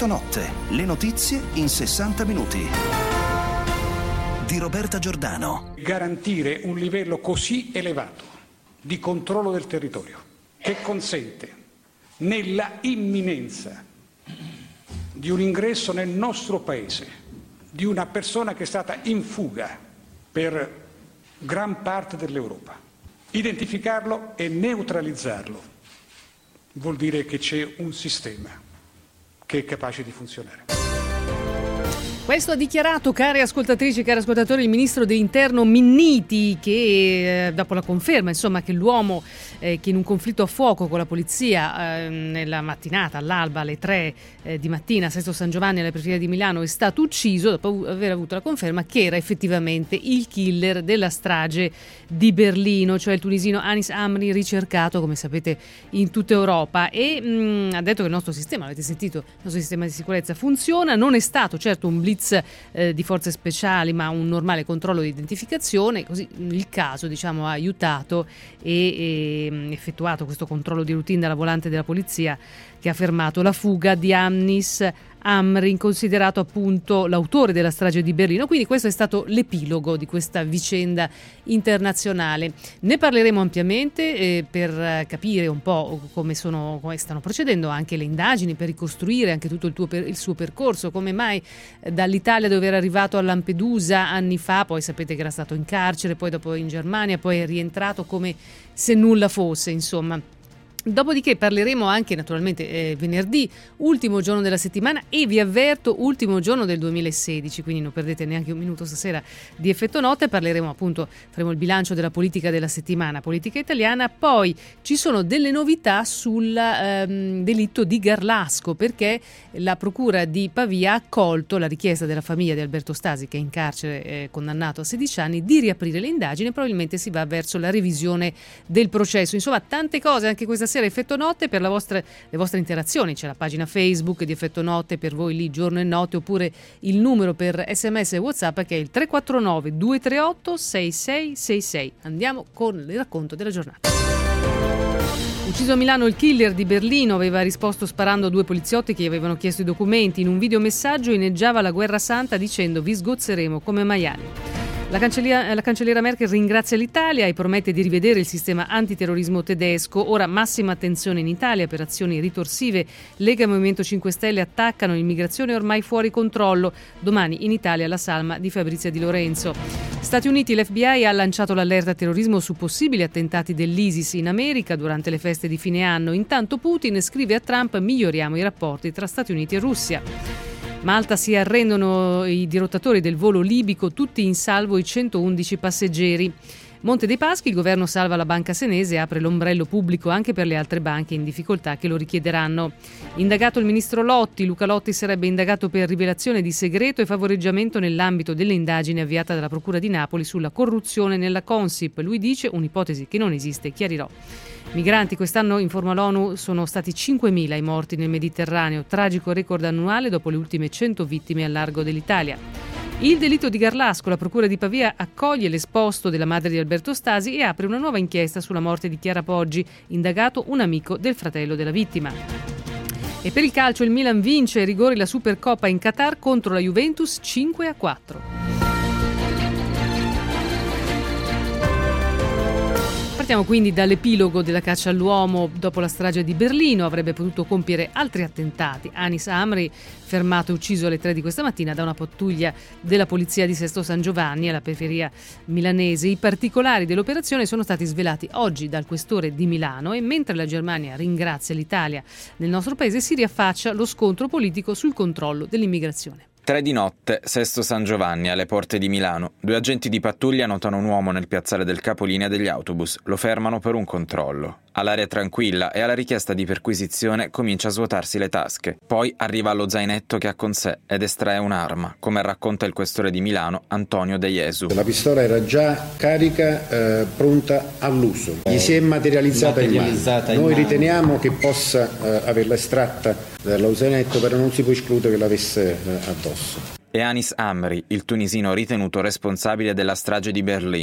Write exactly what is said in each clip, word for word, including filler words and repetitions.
Effetto Notte, le notizie in sessanta minuti. Di Roberta Giordano. Garantire un livello così elevato di controllo del territorio che consente, nella imminenza di un ingresso nel nostro paese di una persona che è stata in fuga per gran parte dell'Europa, identificarlo e neutralizzarlo vuol dire che c'è un sistema che è capace di funzionare. Questo ha dichiarato, care ascoltatrici e cari ascoltatori, il ministro dell'Interno Minniti, che eh, dopo la conferma insomma che l'uomo eh, che in un conflitto a fuoco con la polizia eh, nella mattinata, all'alba, alle tre eh, di mattina a Sesto San Giovanni alla periferia di Milano è stato ucciso, dopo aver avuto la conferma che era effettivamente il killer della strage di Berlino, cioè il tunisino Anis Amri, ricercato come sapete in tutta Europa, e mh, ha detto che il nostro sistema, avete sentito, il nostro sistema di sicurezza funziona, non è stato certo un blitz Eh, di forze speciali, ma un normale controllo di identificazione. Così il caso, diciamo, ha aiutato e, e effettuato questo controllo di routine dalla volante della polizia, che ha fermato la fuga di Anis Amri, considerato appunto l'autore della strage di Berlino. Quindi questo è stato l'epilogo di questa vicenda internazionale. Ne parleremo ampiamente eh, per capire un po' come, sono, come stanno procedendo anche le indagini, per ricostruire anche tutto il, tuo, il suo percorso, come mai eh, dall'Italia, dove era arrivato a Lampedusa anni fa, poi sapete che era stato in carcere, poi dopo in Germania, poi è rientrato come se nulla fosse, insomma. Dopodiché parleremo anche naturalmente eh, venerdì, ultimo giorno della settimana, e vi avverto ultimo giorno del duemilasedici, quindi non perdete neanche un minuto stasera di Effetto Notte. Parleremo appunto, faremo il bilancio della politica della settimana, politica italiana. Poi ci sono delle novità sul ehm, delitto di Garlasco, perché la procura di Pavia ha accolto la richiesta della famiglia di Alberto Stasi, che è in carcere eh, condannato a sedici anni, di riaprire le indagini. Probabilmente si va verso la revisione del processo. Insomma, tante cose anche questa sera Effetto Notte. Per la vostra, le vostre interazioni c'è la pagina Facebook di Effetto Notte per voi lì giorno e notte, oppure il numero per sms e WhatsApp che è il tre quattro nove due tre otto sei sei sei sei. Andiamo con il racconto della giornata. Ucciso a Milano il killer di Berlino, aveva risposto sparando a due poliziotti che gli avevano chiesto i documenti. In un videomessaggio inneggiava la guerra santa dicendo: vi sgozzeremo come maiali. La cancelliera, la cancelliera Merkel ringrazia l'Italia e promette di rivedere il sistema antiterrorismo tedesco. Ora massima attenzione in Italia per azioni ritorsive. Lega e Movimento cinque Stelle attaccano l'immigrazione ormai fuori controllo. Domani in Italia la salma di Fabrizia Di Lorenzo. Stati Uniti, l'F B I ha lanciato l'allerta terrorismo su possibili attentati dell'ISIS in America durante le feste di fine anno. Intanto Putin scrive a Trump: miglioriamo i rapporti tra Stati Uniti e Russia. Malta, si arrendono i dirottatori del volo libico, tutti in salvo i centoundici passeggeri. Monte dei Paschi, il governo salva la banca senese e apre l'ombrello pubblico anche per le altre banche in difficoltà che lo richiederanno. Indagato il ministro Lotti, Luca Lotti sarebbe indagato per rivelazione di segreto e favoreggiamento nell'ambito delle indagini avviate dalla Procura di Napoli sulla corruzione nella Consip. Lui dice: un'ipotesi che non esiste, chiarirò. Migranti, quest'anno informa l'ONU sono stati cinquemila i morti nel Mediterraneo, tragico record annuale dopo le ultime cento vittime al largo dell'Italia. Il delitto di Garlasco, la procura di Pavia accoglie l'esposto della madre di Alberto Stasi e apre una nuova inchiesta sulla morte di Chiara Poggi, indagato un amico del fratello della vittima. E per il calcio il Milan vince ai rigori la Supercoppa in Qatar contro la Juventus cinque a quattro. Partiamo quindi dall'epilogo della caccia all'uomo. Dopo la strage di Berlino avrebbe potuto compiere altri attentati. Anis Amri, fermato e ucciso alle tre di questa mattina da una pattuglia della polizia di Sesto San Giovanni alla periferia milanese. I particolari dell'operazione sono stati svelati oggi dal questore di Milano, e mentre la Germania ringrazia l'Italia, nel nostro paese si riaffaccia lo scontro politico sul controllo dell'immigrazione. Tre di notte, Sesto San Giovanni, alle porte di Milano. Due agenti di pattuglia notano un uomo nel piazzale del capolinea degli autobus. Lo fermano per un controllo. All'aria tranquilla e alla richiesta di perquisizione comincia a svuotarsi le tasche. Poi arriva allo zainetto che ha con sé ed estrae un'arma, come racconta il questore di Milano, Antonio De Jesu. La pistola era già carica, eh, pronta all'uso. Gli si è materializzata, materializzata in mano. Noi in riteniamo che possa eh, averla estratta dallo zainetto, però non si può escludere che l'avesse eh, addosso. E Anis Amri, il tunisino ritenuto responsabile della strage di Berlino.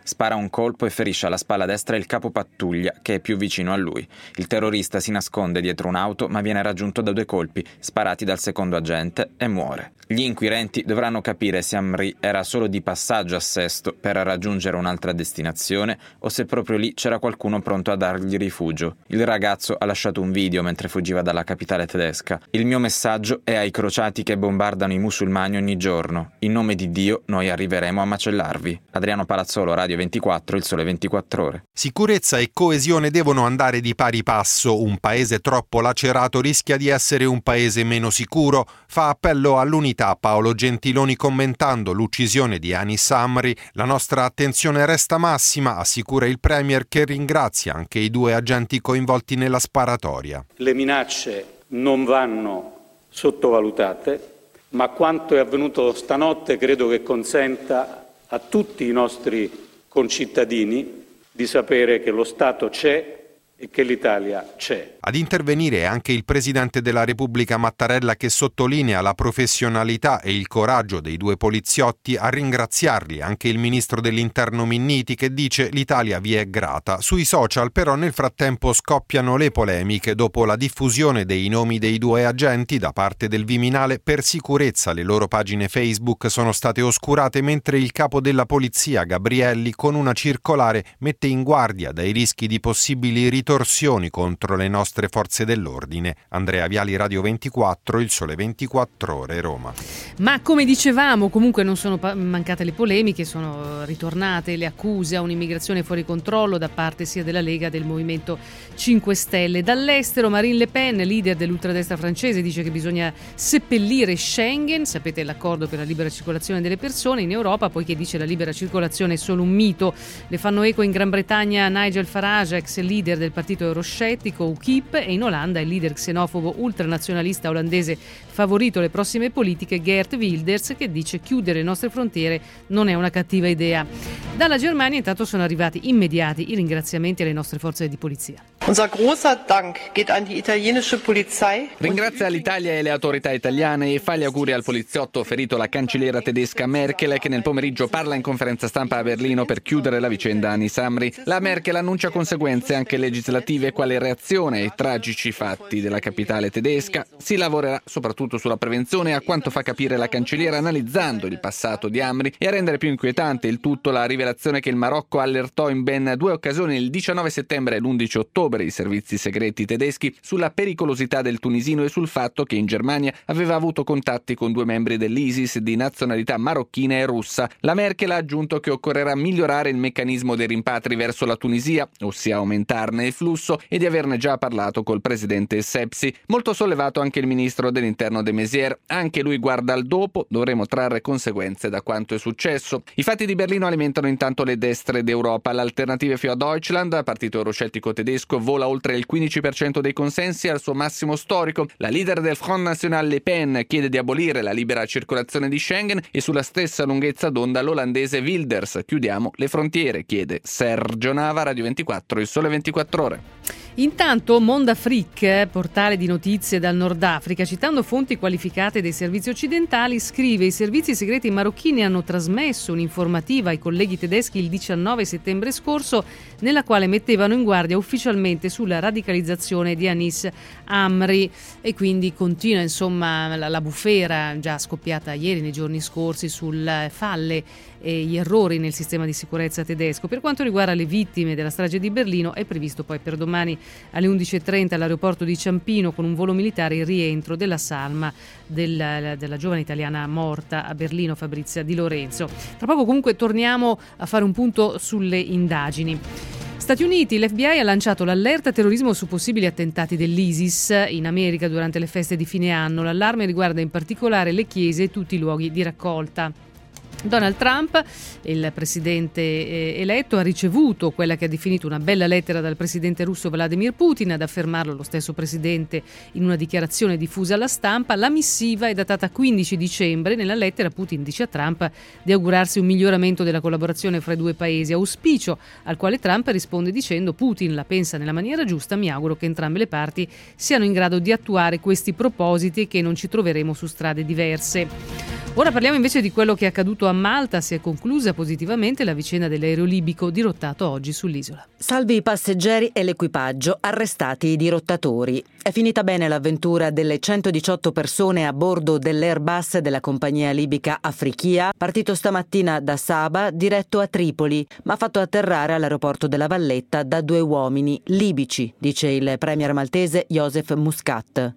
spara un colpo e ferisce alla spalla destra il capo pattuglia, che è più vicino a lui. Il terrorista si nasconde dietro un'auto, ma viene raggiunto da due colpi, sparati dal secondo agente, e muore. Gli inquirenti dovranno capire se Amri era solo di passaggio a Sesto per raggiungere un'altra destinazione o se proprio lì c'era qualcuno pronto a dargli rifugio. Il ragazzo ha lasciato un video mentre fuggiva dalla capitale tedesca. Il mio messaggio è ai crociati che bombardano i musulmani ogni giorno. In nome di Dio noi arriveremo a macellarvi. Adriano Palazzolo, Radio ventiquattro, Il Sole ventiquattro Ore. Sicurezza e coesione devono andare di pari passo. Un paese troppo lacerato rischia di essere un paese meno sicuro. Fa appello all'unità Paolo Gentiloni commentando l'uccisione di Anis Amri. La nostra attenzione resta massima, assicura il Premier, che ringrazia anche i due agenti coinvolti nella sparatoria. Le minacce non vanno sottovalutate, ma quanto è avvenuto stanotte credo che consenta a tutti i nostri concittadini di sapere che lo Stato c'è e che l'Italia c'è. Ad intervenire anche il Presidente della Repubblica Mattarella, che sottolinea la professionalità e il coraggio dei due poliziotti, a ringraziarli anche il Ministro dell'Interno Minniti, che dice l'Italia vi è grata. Sui social però nel frattempo scoppiano le polemiche dopo la diffusione dei nomi dei due agenti da parte del Viminale. Per sicurezza le loro pagine Facebook sono state oscurate, mentre il capo della polizia Gabrielli con una circolare mette in guardia dai rischi di possibili ritorni torsioni contro le nostre forze dell'ordine. Andrea Viali, Radio ventiquattro, Il Sole ventiquattro Ore, Roma. Ma come dicevamo, comunque non sono mancate le polemiche, sono ritornate le accuse a un'immigrazione fuori controllo da parte sia della Lega che del Movimento cinque Stelle. Dall'estero Marine Le Pen, leader dell'ultradestra francese, dice che bisogna seppellire Schengen, sapete l'accordo per la libera circolazione delle persone in Europa, poiché dice la libera circolazione è solo un mito. Le fanno eco in Gran Bretagna Nigel Farage, ex leader del partito euroscettico U KIP, e in Olanda il leader xenofobo ultranazionalista olandese favorito alle prossime politiche Geert Wilders, che dice chiudere le nostre frontiere non è una cattiva idea. Dalla Germania intanto sono arrivati immediati i ringraziamenti alle nostre forze di polizia. Unser großer Dank geht an die italienische Polizei. Ringrazia l'Italia e le autorità italiane e fa gli auguri al poliziotto ferito, la cancelliera tedesca Merkel, che nel pomeriggio parla in conferenza stampa a Berlino per chiudere la vicenda Anis Amri. La Merkel annuncia conseguenze anche legislative quale reazione ai tragici fatti della capitale tedesca. Si lavorerà soprattutto sulla prevenzione, a quanto fa capire la cancelliera analizzando il passato di Amri, e a rendere più inquietante il tutto la rivelazione che il Marocco allertò in ben due occasioni, il diciannove settembre e l'undici ottobre, i servizi segreti tedeschi sulla pericolosità del tunisino e sul fatto che in Germania aveva avuto contatti con due membri dell'ISIS di nazionalità marocchina e russa. La Merkel ha aggiunto che occorrerà migliorare il meccanismo dei rimpatri verso la Tunisia, ossia aumentarne il flusso, e di averne già parlato col presidente Sepsi. Molto sollevato anche il ministro dell'Interno de Maizière, anche lui guarda al dopo, dovremo trarre conseguenze da quanto è successo. I fatti di Berlino alimentano intanto le destre d'Europa. L'Alternative für Deutschland, partito euroscettico tedesco, vola oltre il quindici per cento dei consensi, al suo massimo storico. La leader del Front National Le Pen chiede di abolire la libera circolazione di Schengen, e sulla stessa lunghezza d'onda l'olandese Wilders, chiudiamo le frontiere, chiede. Sergio Nava, Radio ventiquattro, Il Sole ventiquattro Ore. Intanto Mondafric, portale di notizie dal Nord Africa, citando fonti qualificate dei servizi occidentali, scrive: i servizi segreti marocchini hanno trasmesso un'informativa ai colleghi tedeschi il diciannove settembre scorso, nella quale mettevano in guardia ufficialmente sulla radicalizzazione di Anis Amri, e quindi continua insomma la, la bufera già scoppiata ieri, nei giorni scorsi, sulle falle e gli errori nel sistema di sicurezza tedesco. Per quanto riguarda le vittime della strage di Berlino, è previsto poi per domani alle undici e trenta all'aeroporto di Ciampino con un volo militare il rientro della salma della, della giovane italiana morta a Berlino, Fabrizia Di Lorenzo. Tra poco comunque torniamo a fare un punto sulle indagini. Stati Uniti, l'F B I ha lanciato l'allerta terrorismo su possibili attentati dell'ISIS in America durante le feste di fine anno. L'allarme riguarda in particolare le chiese e tutti i luoghi di raccolta. Donald Trump, il presidente eletto, ha ricevuto quella che ha definito una bella lettera dal presidente russo Vladimir Putin. Ad affermarlo lo stesso presidente in una dichiarazione diffusa alla stampa. La missiva è datata quindici dicembre. Nella lettera Putin dice a Trump di augurarsi un miglioramento della collaborazione fra i due paesi, auspicio al quale Trump risponde dicendo: Putin la pensa nella maniera giusta, mi auguro che entrambe le parti siano in grado di attuare questi propositi e che non ci troveremo su strade diverse. Ora parliamo invece di quello che è accaduto a Malta. Si è conclusa positivamente la vicenda dell'aereo libico dirottato oggi sull'isola. Salvi i passeggeri e l'equipaggio, arrestati i dirottatori. È finita bene l'avventura delle centodiciotto persone a bordo dell'Airbus della compagnia libica Afrikia, partito stamattina da Saba, diretto a Tripoli, ma fatto atterrare all'aeroporto della Valletta da due uomini libici, dice il premier maltese Joseph Muscat.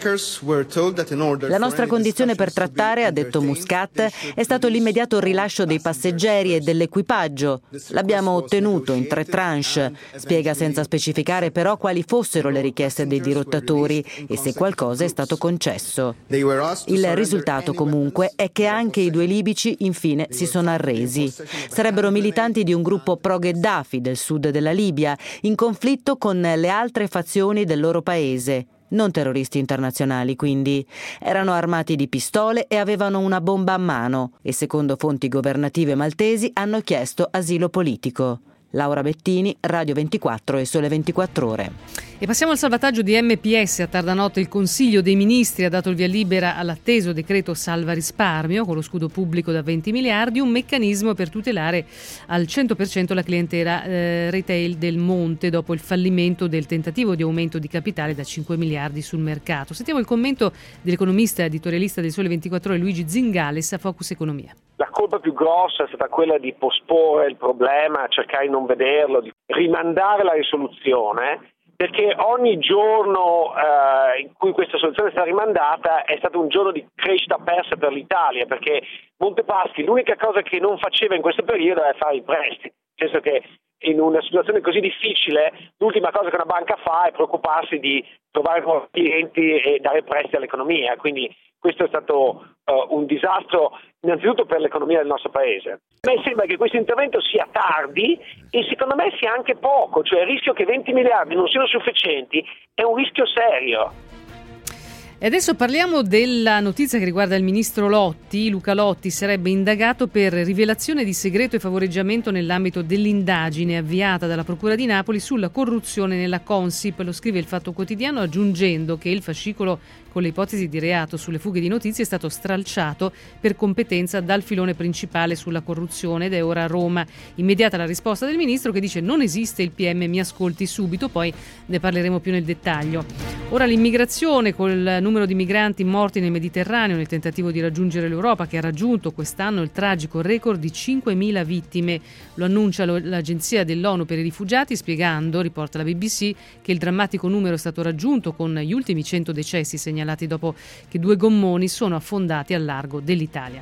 La nostra condizione per trattare, ha detto Muscat, è stato l'immediato rilascio dei passeggeri e dell'equipaggio. L'abbiamo ottenuto in tre tranche. Spiega senza specificare però quali fossero le richieste dei dirottatori e se qualcosa è stato concesso. Il risultato comunque è che anche i due libici infine si sono arresi. Sarebbero militanti di un gruppo pro-Gheddafi del sud della Libia, in conflitto con le altre fazioni del loro paese. Non terroristi internazionali, quindi. Erano armati di pistole e avevano una bomba a mano e, secondo fonti governative maltesi, hanno chiesto asilo politico. Laura Bettini, Radio ventiquattro e Sole ventiquattro Ore. E passiamo al salvataggio di M P S. A tarda notte il Consiglio dei Ministri ha dato il via libera all'atteso decreto salva risparmio con lo scudo pubblico da venti miliardi, un meccanismo per tutelare al cento per cento la clientela eh, retail del Monte dopo il fallimento del tentativo di aumento di capitale da cinque miliardi sul mercato. Sentiamo il commento dell'economista editorialista del Sole ventiquattro Ore Luigi Zingales a Focus Economia. La colpa più grossa è stata quella di posporre il problema, cercare di non vederlo, di rimandare la risoluzione, perché ogni giorno eh, in cui questa soluzione è stata rimandata è stato un giorno di crescita persa per l'Italia, perché Montepaschi l'unica cosa che non faceva in questo periodo era fare i prestiti, nel senso che in una situazione così difficile l'ultima cosa che una banca fa è preoccuparsi di trovare nuovi clienti e dare prestiti all'economia, quindi questo è stato uh, un disastro innanzitutto per l'economia del nostro paese. A me sembra che questo intervento sia tardi e secondo me sia anche poco, cioè il rischio che venti miliardi non siano sufficienti è un rischio serio. E adesso parliamo della notizia che riguarda il ministro Lotti. Luca Lotti sarebbe indagato per rivelazione di segreto e favoreggiamento nell'ambito dell'indagine avviata dalla Procura di Napoli sulla corruzione nella Consip. Lo scrive il Fatto Quotidiano, aggiungendo che il fascicolo con le ipotesi di reato sulle fughe di notizie è stato stralciato per competenza dal filone principale sulla corruzione ed è ora a Roma. Immediata la risposta del ministro che dice: non esiste il P M, mi ascolti subito, poi ne parleremo più nel dettaglio. Ora l'immigrazione, col numero di migranti morti nel Mediterraneo nel tentativo di raggiungere l'Europa, che ha raggiunto quest'anno il tragico record di cinquemila vittime. Lo annuncia l'Agenzia dell'ONU per i rifugiati, spiegando, riporta la B B C, che il drammatico numero è stato raggiunto con gli ultimi cento decessi segnalati dopo che due gommoni sono affondati al largo dell'Italia.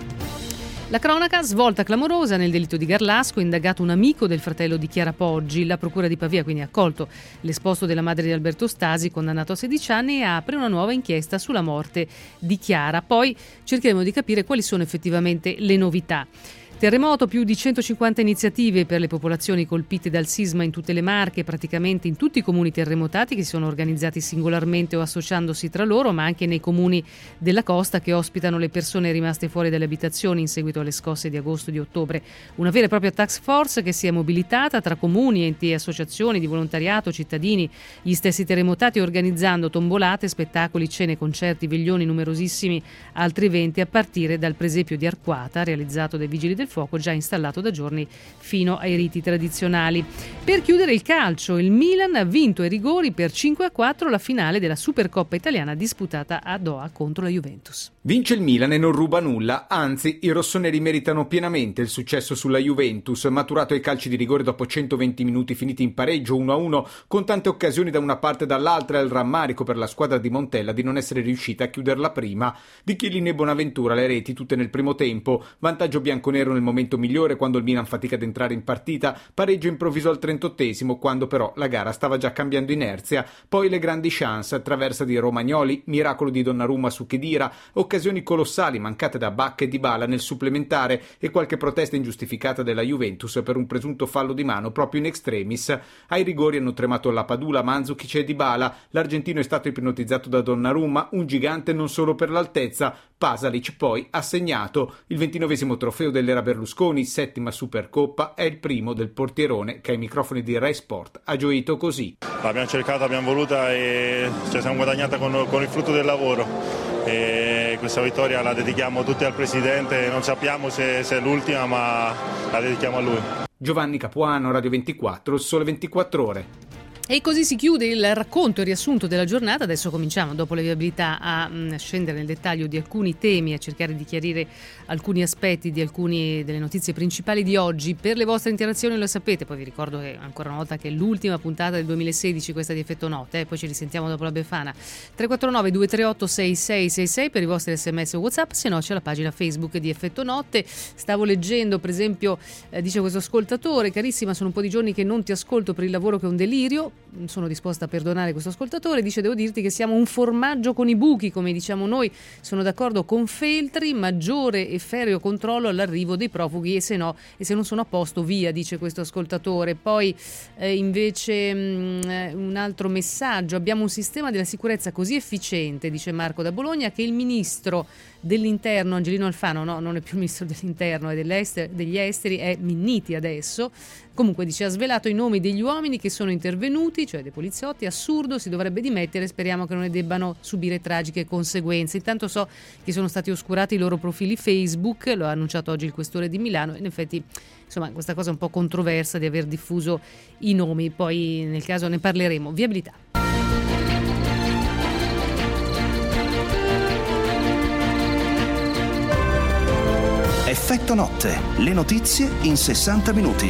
La cronaca, svolta clamorosa nel delitto di Garlasco, indagato un amico del fratello di Chiara Poggi. La procura di Pavia quindi ha accolto l'esposto della madre di Alberto Stasi, condannato a sedici anni, e apre una nuova inchiesta sulla morte di Chiara. Poi cercheremo di capire quali sono effettivamente le novità. Terremoto, più di centocinquanta iniziative per le popolazioni colpite dal sisma in tutte le Marche, praticamente in tutti i comuni terremotati che si sono organizzati singolarmente o associandosi tra loro, ma anche nei comuni della costa che ospitano le persone rimaste fuori dalle abitazioni in seguito alle scosse di agosto e di ottobre. Una vera e propria task force che si è mobilitata tra comuni, enti e associazioni di volontariato, cittadini, gli stessi terremotati, organizzando tombolate, spettacoli, cene, concerti, veglioni, numerosissimi altri eventi, a partire dal presepio di Arquata, realizzato dai Vigili del Fuoco, già installato da giorni, fino ai riti tradizionali. Per chiudere il calcio, il Milan ha vinto ai rigori per cinque a quattro la finale della Supercoppa italiana disputata a Doha contro la Juventus. Vince il Milan e non ruba nulla, anzi i rossoneri meritano pienamente il successo sulla Juventus, maturato ai calci di rigore dopo centoventi minuti finiti in pareggio uno a uno, con tante occasioni da una parte e dall'altra, e il rammarico per la squadra di Montella di non essere riuscita a chiuderla prima. Di Chiellini e Bonaventura le reti tutte nel primo tempo, vantaggio bianconero nel momento migliore quando il Milan fatica ad entrare in partita, pareggio improvviso al trentottesimo quando però la gara stava già cambiando inerzia, poi le grandi chance, traversa di Romagnoli, miracolo di Donnarumma su Khedira, occasioni colossali mancate da Bacca e Dybala nel supplementare e qualche protesta ingiustificata della Juventus per un presunto fallo di mano proprio in extremis. Ai rigori hanno tremato la Padula, Mandzukic e Dybala, l'argentino è stato ipnotizzato da Donnarumma, un gigante non solo per l'altezza. Pasalic poi ha segnato il ventinovesimo trofeo dell'era Berlusconi, settima Supercoppa, è il primo del portierone che ai microfoni di Rai Sport ha gioito così. Abbiamo cercato, abbiamo voluta e ci siamo guadagnata con, con il frutto del lavoro. e questa vittoria la dedichiamo tutti al Presidente, non sappiamo se, se è l'ultima, ma la dedichiamo a lui. Giovanni Capuano, Radio ventiquattro, Sole ventiquattro Ore. E così si chiude il racconto e il riassunto della giornata. Adesso cominciamo, dopo le viabilità, a mh, scendere nel dettaglio di alcuni temi, a cercare di chiarire alcuni aspetti di alcune delle notizie principali di oggi. Per le vostre interazioni lo sapete, poi vi ricordo che ancora una volta che è l'ultima puntata del duemilasedici, questa di Effetto Notte, eh, poi ci risentiamo dopo la Befana. tre quattro nove due tre otto sei sei sei sei per i vostri sms o WhatsApp, se no c'è la pagina Facebook di Effetto Notte. Stavo leggendo, per esempio, eh, dice questo ascoltatore: carissima, sono un po' di giorni che non ti ascolto per il lavoro, che è un delirio. Sono disposta a perdonare questo ascoltatore. Dice: devo dirti che siamo un formaggio con i buchi, come diciamo noi. Sono d'accordo con Feltri, maggiore e ferreo controllo all'arrivo dei profughi, e se no, e se non sono a posto, via, dice questo ascoltatore. Poi eh, invece mh, un altro messaggio: abbiamo un sistema della sicurezza così efficiente, dice Marco da Bologna, che il ministro dell'interno Angelino Alfano, no, non è più ministro dell'interno, è dell'ester, degli esteri, è Minniti adesso. Comunque dice: ha svelato i nomi degli uomini che sono intervenuti, cioè dei poliziotti. Assurdo, si dovrebbe dimettere, speriamo che non ne debbano subire tragiche conseguenze. Intanto so che sono stati oscurati i loro profili Facebook, lo ha annunciato oggi il questore di Milano. In effetti, insomma, questa cosa è un po' controversa di aver diffuso i nomi, poi nel caso ne parleremo. Viabilità. Effetto Notte, le notizie in sessanta minuti.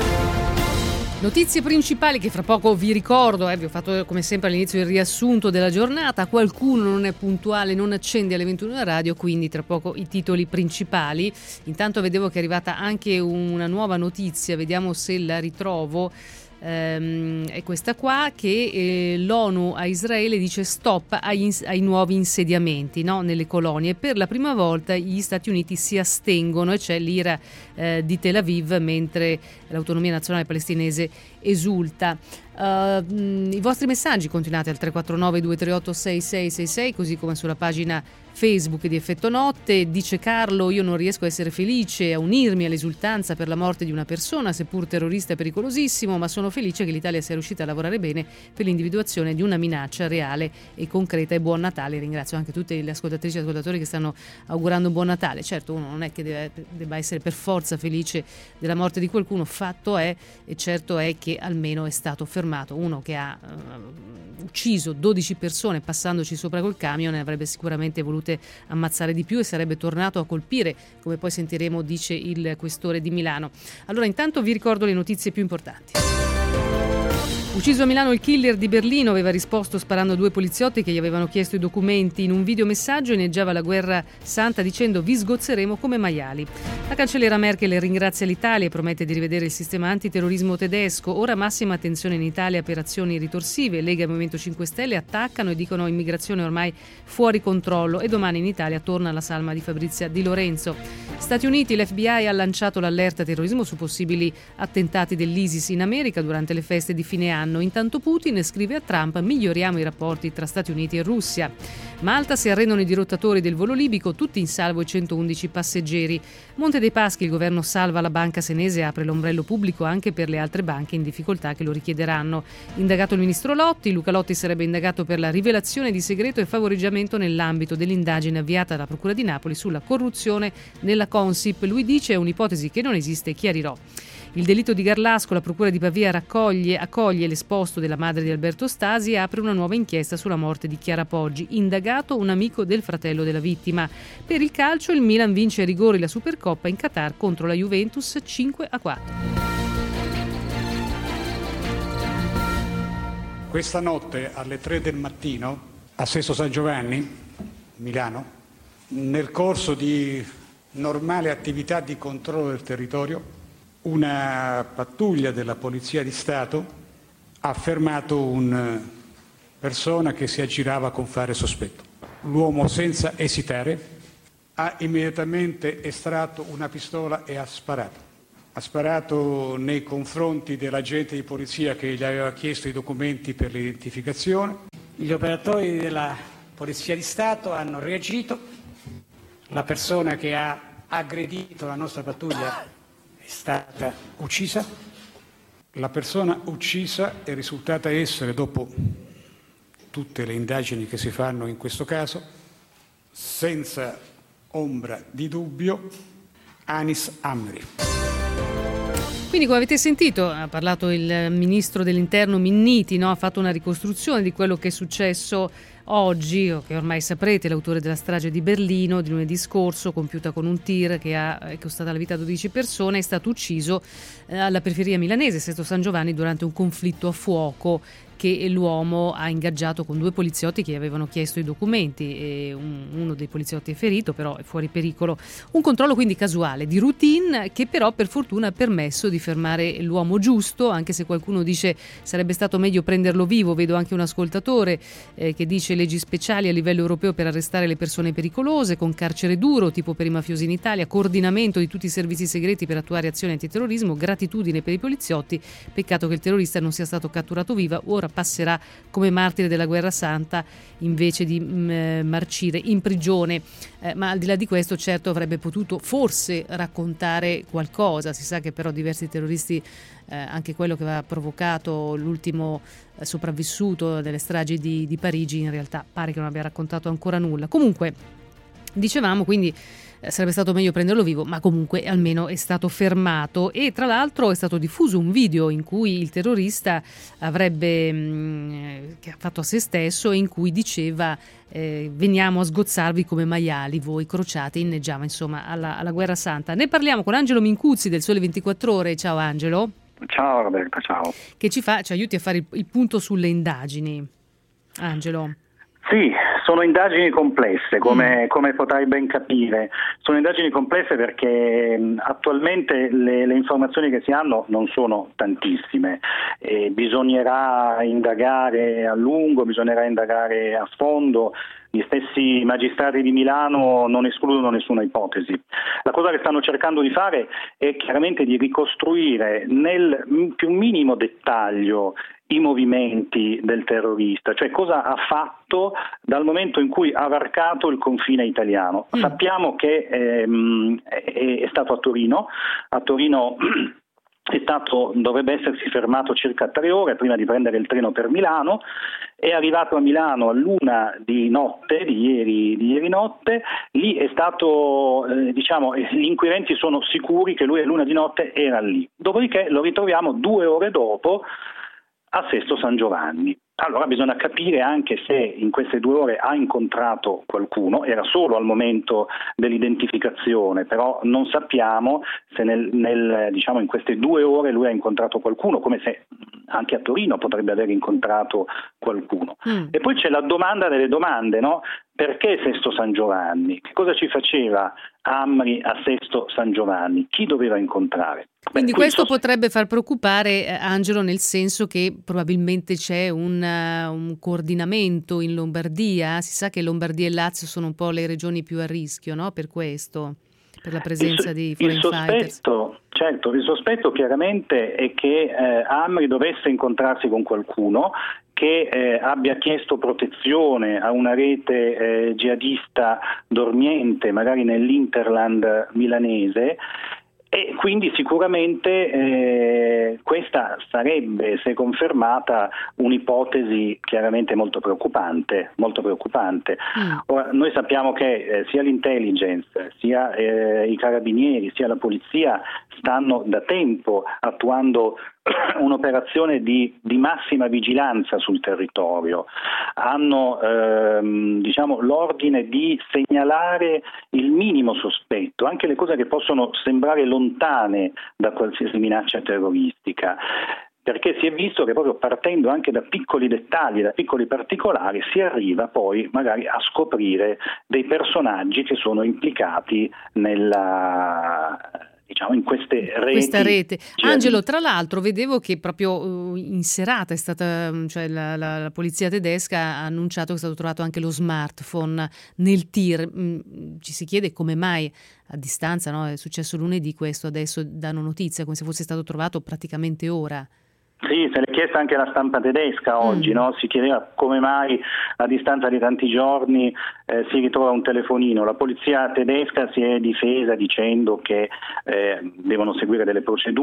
Notizie principali che fra poco vi ricordo, eh, vi ho fatto come sempre all'inizio il riassunto della giornata. Qualcuno non è puntuale, non accende alle ventuno la radio, quindi tra poco i titoli principali. Intanto vedevo che è arrivata anche una nuova notizia, vediamo se la ritrovo. Ehm, è questa qua, che eh, l'ONU a Israele dice stop ai, ins- ai nuovi insediamenti, no, nelle colonie. Per la prima volta gli Stati Uniti si astengono e c'è l'ira eh, di Tel Aviv, mentre l'autonomia nazionale palestinese esulta. Uh, I vostri messaggi continuate al tre quattro nove due tre otto sei sei sei sei, così come sulla pagina Facebook di Effetto Notte. Dice Carlo: io non riesco a essere felice, a unirmi all'esultanza per la morte di una persona, seppur terrorista e pericolosissimo, ma sono felice che l'Italia sia riuscita a lavorare bene per l'individuazione di una minaccia reale e concreta. E buon Natale. Ringrazio anche tutte le ascoltatrici e ascoltatori che stanno augurando buon Natale. Certo, uno non è che deve, debba essere per forza felice della morte di qualcuno, fatto è, e certo è che almeno è stato fermato uno che ha uh, ucciso dodici persone passandoci sopra col camion, ne avrebbe sicuramente volute ammazzare di più e sarebbe tornato a colpire, come poi sentiremo, dice il questore di Milano. Allora, intanto vi ricordo le notizie più importanti. Ucciso a Milano il killer di Berlino, aveva risposto sparando a due poliziotti che gli avevano chiesto i documenti. In un videomessaggio inneggiava la guerra santa dicendo: vi sgozzeremo come maiali. La cancelliera Merkel ringrazia l'Italia e promette di rivedere il sistema antiterrorismo tedesco. Ora massima attenzione in Italia per azioni ritorsive. Lega e Movimento cinque Stelle attaccano e dicono immigrazione ormai fuori controllo, e domani in Italia torna la salma di Fabrizia Di Lorenzo. Stati Uniti, l'F B I ha lanciato l'allerta terrorismo su possibili attentati dell'ISIS in America durante le feste di fine anno. Intanto Putin scrive a Trump: miglioriamo i rapporti tra Stati Uniti e Russia. Malta, si arrendono i dirottatori del volo libico, tutti in salvo i centoundici passeggeri. Monte dei Paschi, il governo salva la banca senese e apre l'ombrello pubblico anche per le altre banche in difficoltà che lo richiederanno. Indagato il ministro Lotti, Luca Lotti sarebbe indagato per la rivelazione di segreto e favoreggiamento nell'ambito dell'indagine avviata dalla Procura di Napoli sulla corruzione nella Consip. Lui dice: è un'ipotesi che non esiste, chiarirò. Il delitto di Garlasco, la Procura di Pavia raccoglie, accoglie l'esposto della madre di Alberto Stasi e apre una nuova inchiesta sulla morte di Chiara Poggi. Indagato un amico del fratello della vittima. Per il calcio, il Milan vince a rigori la Supercoppa in Qatar contro la Juventus cinque a quattro. Questa notte alle tre del mattino a Sesto San Giovanni, Milano, nel corso di normale attività di controllo del territorio, una pattuglia della Polizia di Stato ha fermato una persona che si aggirava con fare sospetto. L'uomo, senza esitare, ha immediatamente estratto una pistola e ha sparato. Ha sparato nei confronti dell'agente di polizia che gli aveva chiesto i documenti per l'identificazione. Gli operatori della Polizia di Stato hanno reagito. La persona che ha aggredito la nostra pattuglia è stata uccisa. La persona uccisa è risultata essere, dopo tutte le indagini che si fanno in questo caso, senza ombra di dubbio Anis Amri. Quindi, come avete sentito, ha parlato il ministro dell'Interno Minniti, no? Ha fatto una ricostruzione di quello che è successo oggi, o che ormai saprete, l'autore della strage di Berlino di lunedì scorso, compiuta con un tir che ha costato la vita a dodici persone, è stato ucciso eh, alla periferia milanese, Sesto San Giovanni, durante un conflitto a fuoco che l'uomo ha ingaggiato con due poliziotti che avevano chiesto i documenti, e un, uno dei poliziotti è ferito, però è fuori pericolo. Un controllo quindi casuale, di routine, che però per fortuna ha permesso di fermare l'uomo giusto, anche se qualcuno dice sarebbe stato meglio prenderlo vivo. Vedo anche un ascoltatore eh, che dice leggi speciali a livello europeo per arrestare le persone pericolose, con carcere duro tipo per i mafiosi in Italia, coordinamento di tutti i servizi segreti per attuare azioni antiterrorismo, gratitudine per i poliziotti, peccato che il terrorista non sia stato catturato vivo, ora passerà come martire della guerra santa invece di mh, marcire in prigione. Eh, ma al di là di questo, certo, avrebbe potuto forse raccontare qualcosa. Si sa che però diversi terroristi, eh, anche quello che aveva provocato l'ultimo eh, sopravvissuto delle stragi di, di Parigi, in realtà pare che non abbia raccontato ancora nulla. Comunque, dicevamo, quindi eh, sarebbe stato meglio prenderlo vivo, ma comunque almeno è stato fermato. E tra l'altro è stato diffuso un video in cui il terrorista avrebbe mh, che ha fatto a se stesso, in cui diceva eh, veniamo a sgozzarvi come maiali voi crociati, inneggiava insomma alla, alla guerra santa. Ne parliamo con Angelo Mincuzzi del Sole ventiquattro Ore. Ciao Angelo. Ciao Roberta, ciao. Che ci fa, ci aiuti a fare il, il punto sulle indagini, Angelo. Sì, sono indagini complesse, come, mm. come potrai ben capire. Sono indagini complesse perché mh, attualmente le, le informazioni che si hanno non sono tantissime. E bisognerà indagare a lungo, bisognerà indagare a fondo. Gli stessi magistrati di Milano non escludono nessuna ipotesi. La cosa che stanno cercando di fare è chiaramente di ricostruire nel più minimo dettaglio i movimenti del terrorista, cioè cosa ha fatto dal momento in cui ha varcato il confine italiano. Mm. Sappiamo che ehm, è, è stato a Torino, a Torino è stato, dovrebbe essersi fermato circa tre ore prima di prendere il treno per Milano, è arrivato a Milano all'una di notte, di ieri, di ieri notte, lì è stato, eh, diciamo, gli inquirenti sono sicuri che lui all'una di notte era lì, dopodiché lo ritroviamo due ore dopo a Sesto San Giovanni. Allora bisogna capire anche se in queste due ore ha incontrato qualcuno, era solo al momento dell'identificazione, però non sappiamo se nel, nel, diciamo, in queste due ore lui ha incontrato qualcuno, come se anche a Torino potrebbe aver incontrato qualcuno. Mm. E poi c'è la domanda delle domande, no? Perché Sesto San Giovanni? Che cosa ci faceva Amri a Sesto San Giovanni? Chi doveva incontrare? Quindi Beh, questo so... potrebbe far preoccupare, eh, Angelo, nel senso che probabilmente c'è un, uh, un coordinamento in Lombardia. Si sa che Lombardia e Lazio sono un po' le regioni più a rischio, no? Per questo, per la presenza il, di foreign il sospetto, fighters. Certo, il sospetto chiaramente è che eh, Amri dovesse incontrarsi con qualcuno che eh, abbia chiesto protezione a una rete eh, jihadista dormiente, magari nell'Interland milanese. E quindi sicuramente eh, questa sarebbe, se confermata, un'ipotesi chiaramente molto preoccupante, molto preoccupante. Mm. Ora, noi sappiamo che eh, sia l'intelligence, sia eh, i carabinieri, sia la polizia stanno da tempo attuando un'operazione di, di massima vigilanza sul territorio, hanno ehm, diciamo, l'ordine di segnalare il minimo sospetto, anche le cose che possono sembrare lontane da qualsiasi minaccia terroristica, perché si è visto che proprio partendo anche da piccoli dettagli, da piccoli particolari, si arriva poi magari a scoprire dei personaggi che sono implicati nella... diciamo in queste reti. Questa rete. Angelo, tra l'altro vedevo che proprio uh, in serata è stata, cioè la, la, la polizia tedesca ha annunciato che è stato trovato anche lo smartphone nel tir. Mm, ci si chiede come mai a distanza, no? È successo lunedì questo, adesso danno notizia come se fosse stato trovato praticamente ora. Sì, se le chiesta anche la stampa tedesca oggi, mm. no? Si chiedeva come mai a distanza di tanti giorni eh, si ritrova un telefonino. La polizia tedesca si è difesa dicendo che eh, devono seguire delle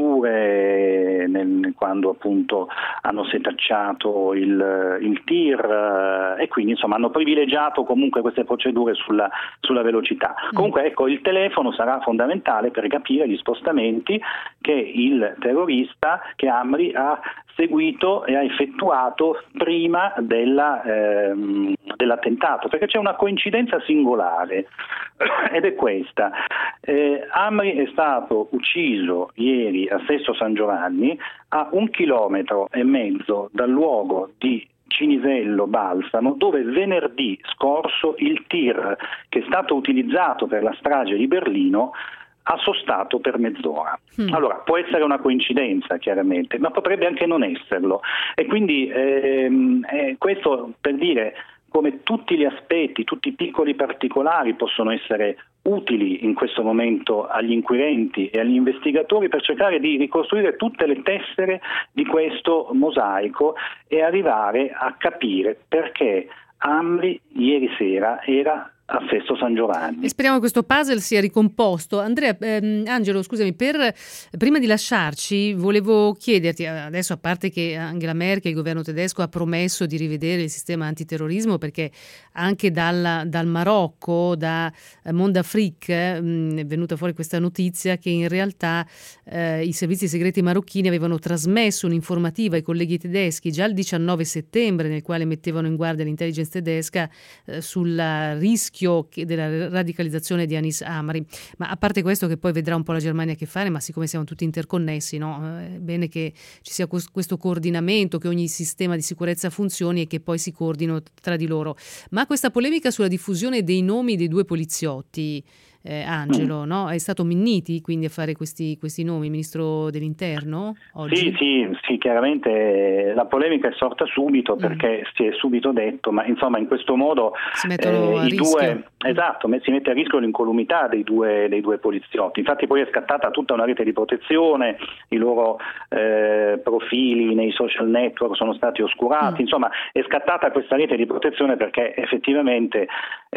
procedure eh, nel, quando appunto hanno setacciato il, il tir eh, e quindi insomma hanno privilegiato comunque queste procedure sulla, sulla velocità. Mm. Comunque ecco, il telefono sarà fondamentale per capire gli spostamenti che il terrorista, che Amri ha seguito e ha effettuato prima della, ehm, dell'attentato, perché c'è una coincidenza singolare ed è questa. Eh, Amri è stato ucciso ieri a Sesto San Giovanni, a un chilometro e mezzo dal luogo di Cinisello Balsamo, dove venerdì scorso il tir che è stato utilizzato per la strage di Berlino ha sostato per mezz'ora. Mm. Allora, può essere una coincidenza chiaramente, ma potrebbe anche non esserlo. E quindi ehm, eh, questo per dire come tutti gli aspetti, tutti i piccoli particolari possono essere utili in questo momento agli inquirenti e agli investigatori per cercare di ricostruire tutte le tessere di questo mosaico e arrivare a capire perché Amri ieri sera era a Sesto San Giovanni. E speriamo che questo puzzle sia ricomposto. Andrea, ehm, Angelo, scusami, per, prima di lasciarci volevo chiederti, adesso a parte che Angela Merkel, il governo tedesco, ha promesso di rivedere il sistema antiterrorismo, perché anche dal, dal Marocco, da Mondafrique, mh, è venuta fuori questa notizia che in realtà eh, i servizi segreti marocchini avevano trasmesso un'informativa ai colleghi tedeschi già il diciannove settembre, nel quale mettevano in guardia l'intelligence tedesca eh, sul rischio della radicalizzazione di Anis Amri. Ma a parte questo, che poi vedrà un po' la Germania che fare, ma siccome siamo tutti interconnessi, no? È bene che ci sia questo coordinamento, che ogni sistema di sicurezza funzioni e che poi si coordinino tra di loro. Ma questa polemica sulla diffusione dei nomi dei due poliziotti, eh, Angelo, no? È stato Minniti quindi a fare questi, questi nomi, ministro dell'interno oggi? Sì, sì, sì, chiaramente la polemica è sorta subito perché mm. si è subito detto, ma insomma in questo modo si mettono eh, a i rischio. due, esatto, si mette a rischio l'incolumità dei due, dei due poliziotti. Infatti poi è scattata tutta una rete di protezione, i loro eh, profili nei social network sono stati oscurati, mm. insomma è scattata questa rete di protezione perché effettivamente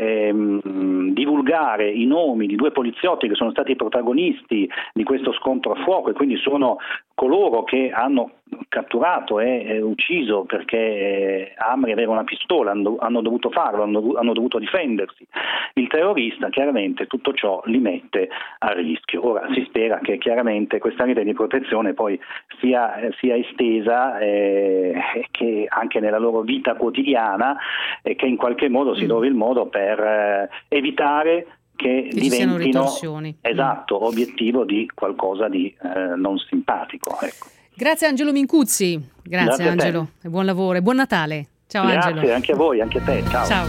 ehm, divulgare i nomi di due poliziotti che sono stati protagonisti di questo scontro a fuoco e quindi sono coloro che hanno catturato e eh, ucciso perché eh, Amri aveva una pistola, hanno, hanno dovuto farlo, hanno, hanno dovuto difendersi. Il terrorista chiaramente tutto ciò li mette a rischio. Ora si spera che chiaramente questa rete di protezione poi sia, sia estesa eh, che anche nella loro vita quotidiana e che in qualche modo si trovi il modo per eh, evitare che, che diventino esatto, obiettivo di qualcosa di eh, non simpatico. Ecco. Grazie Angelo Mincuzzi, grazie, grazie Angelo, e buon lavoro e buon Natale. Ciao grazie, Angelo. Anche a voi, anche a te, ciao. Ciao.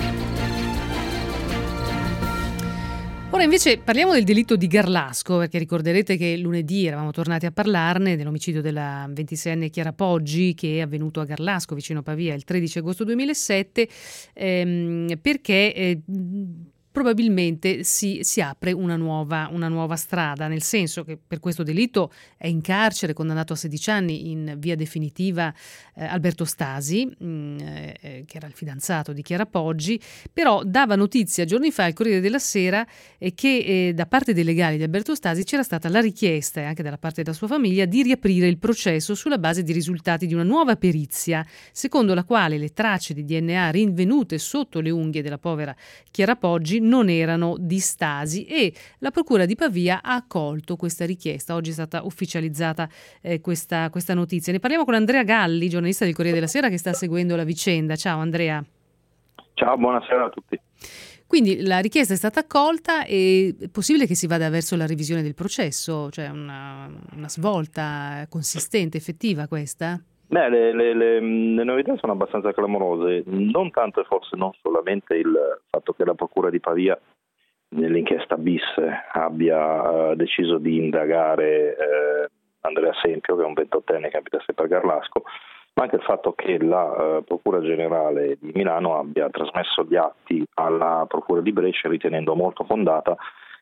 Ora invece parliamo del delitto di Garlasco, perché ricorderete che lunedì eravamo tornati a parlarne dell'omicidio della ventiseienne Chiara Poggi che è avvenuto a Garlasco vicino a Pavia il tredici agosto duemilasette, ehm, perché eh, probabilmente si, si apre una nuova, una nuova strada, nel senso che per questo delitto è in carcere, condannato a sedici anni in via definitiva eh, Alberto Stasi, mh, eh, che era il fidanzato di Chiara Poggi, però dava notizia giorni fa al Corriere della Sera eh, che eh, da parte dei legali di Alberto Stasi c'era stata la richiesta, e anche dalla parte della sua famiglia, di riaprire il processo sulla base di risultati di una nuova perizia, secondo la quale le tracce di D N A rinvenute sotto le unghie della povera Chiara Poggi non erano di Stasi, e la Procura di Pavia ha accolto questa richiesta. Oggi è stata ufficializzata eh, questa, questa notizia. Ne parliamo con Andrea Galli, giornalista del Corriere della Sera che sta seguendo la vicenda. Ciao Andrea. Ciao, buonasera a tutti. Quindi la richiesta è stata accolta e è possibile che si vada verso la revisione del processo, cioè una, una svolta consistente, effettiva questa? Beh, le, le, le, le novità sono abbastanza clamorose, non tanto e forse non solamente il fatto che la Procura di Pavia nell'inchiesta bis abbia uh, deciso di indagare uh, Andrea Sempio, che è un ventottenne che abita sempre a Garlasco, ma anche il fatto che la uh, Procura Generale di Milano abbia trasmesso gli atti alla Procura di Brescia ritenendo molto fondata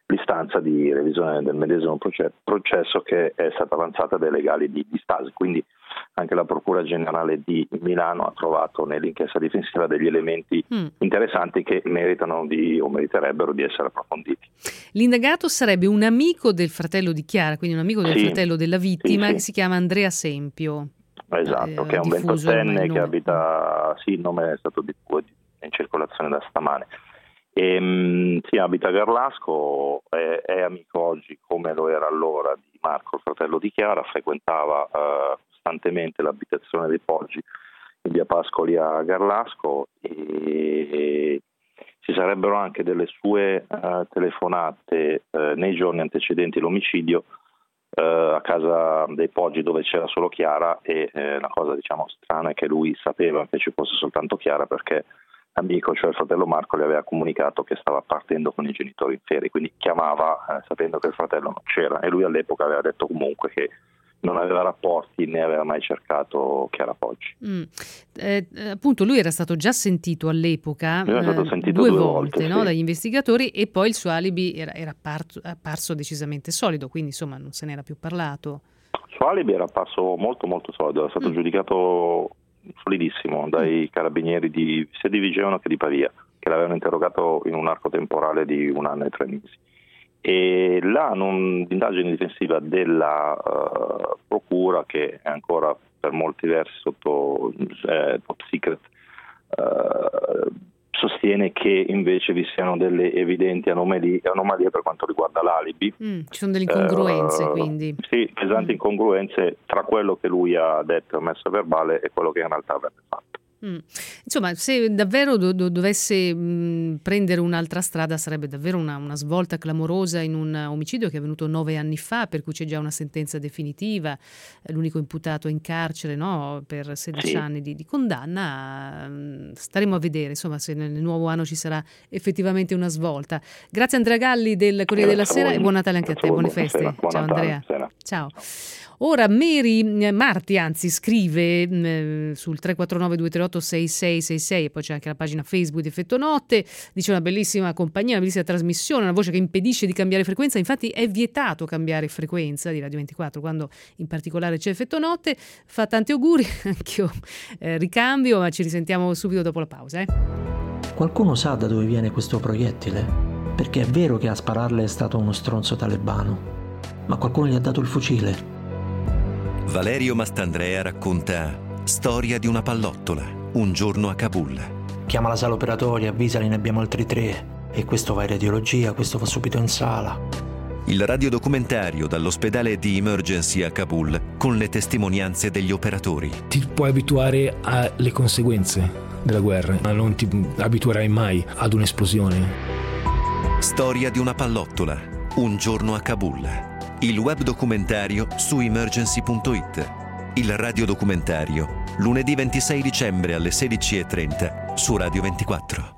l'istanza di revisione del medesimo processo che è stata avanzata dai legali di, di Stasi. Quindi anche la Procura Generale di Milano ha trovato nell'inchiesta difensiva degli elementi mm. interessanti che meritano di o meriterebbero di essere approfonditi. L'indagato sarebbe un amico del fratello di Chiara, quindi un amico del sì, fratello della vittima, sì, sì. che si chiama Andrea Sempio. Esatto, eh, che è un ventottenne che abita, sì, il nome è stato di, in circolazione da stamane. E, mh, si abita a Garlasco, è, è amico oggi come lo era allora di Marco, il fratello di Chiara, frequentava eh, costantemente l'abitazione dei Poggi in via Pascoli a Garlasco e, e ci sarebbero anche delle sue uh, telefonate uh, nei giorni antecedenti l'omicidio uh, a casa dei Poggi dove c'era solo Chiara e uh, la cosa diciamo strana è che lui sapeva che ci fosse soltanto Chiara perché l'amico, cioè il fratello Marco, gli aveva comunicato che stava partendo con i genitori in ferie, quindi chiamava eh, sapendo che il fratello non c'era e lui all'epoca aveva detto comunque che non aveva rapporti né aveva mai cercato Chiara Poggi. Mm. Eh, appunto lui era stato già sentito all'epoca era stato eh, sentito due, due volte, volte no? Sì. dagli investigatori e poi il suo alibi era, era apparso, apparso decisamente solido, quindi insomma non se n'era più parlato. Il suo alibi era apparso molto molto solido, era stato mm. giudicato solidissimo dai carabinieri di, sia di Vigevano che di Pavia, che l'avevano interrogato in un arco temporale di un anno e tre mesi. E là non, l'indagine difensiva della uh, procura, che è ancora per molti versi sotto eh, top secret, uh, sostiene che invece vi siano delle evidenti anomalie, anomalie per quanto riguarda l'alibi. Mm, ci sono delle incongruenze, uh, quindi. Sì, pesanti mm. incongruenze tra quello che lui ha detto e messo verbale e quello che in realtà avrebbe fatto. Mm. Insomma, se davvero do- do- dovesse mh, prendere un'altra strada sarebbe davvero una, una svolta clamorosa in un omicidio che è avvenuto nove anni fa, per cui c'è già una sentenza definitiva, l'unico imputato in carcere, no, per sedici sì. anni di, di condanna. Staremo a vedere insomma se nel nuovo anno ci sarà effettivamente una svolta. Grazie Andrea Galli del Corriere della Sera e buon Natale anche Grazie a te, buone feste. Buon Ciao Natale, Andrea. Sera. Ciao. Ora Mary Marti anzi scrive mh, sul tre quattro nove due tre otto sei sei sei sei e poi c'è anche la pagina Facebook di Effetto Notte, dice una bellissima compagnia, una bellissima trasmissione, una voce che impedisce di cambiare frequenza, infatti è vietato cambiare frequenza di Radio ventiquattro quando in particolare c'è Effetto Notte, fa tanti auguri, anch'io eh, ricambio, ma ci risentiamo subito dopo la pausa. Eh. Qualcuno sa da dove viene questo proiettile? Perché è vero che a spararle è stato uno stronzo talebano, ma qualcuno gli ha dato il fucile. Valerio Mastandrea racconta Storia di una pallottola, un giorno a Kabul. Chiama la sala operatoria, avvisali, ne abbiamo altri tre. E questo va in radiologia, questo va subito in sala. Il radiodocumentario dall'ospedale di Emergency a Kabul con le testimonianze degli operatori. Ti puoi abituare alle conseguenze della guerra, ma non ti abituerai mai ad un'esplosione. Storia di una pallottola, un giorno a Kabul. Il web documentario su emergency punto it. Il radiodocumentario lunedì ventisei dicembre alle sedici e trenta su Radio ventiquattro.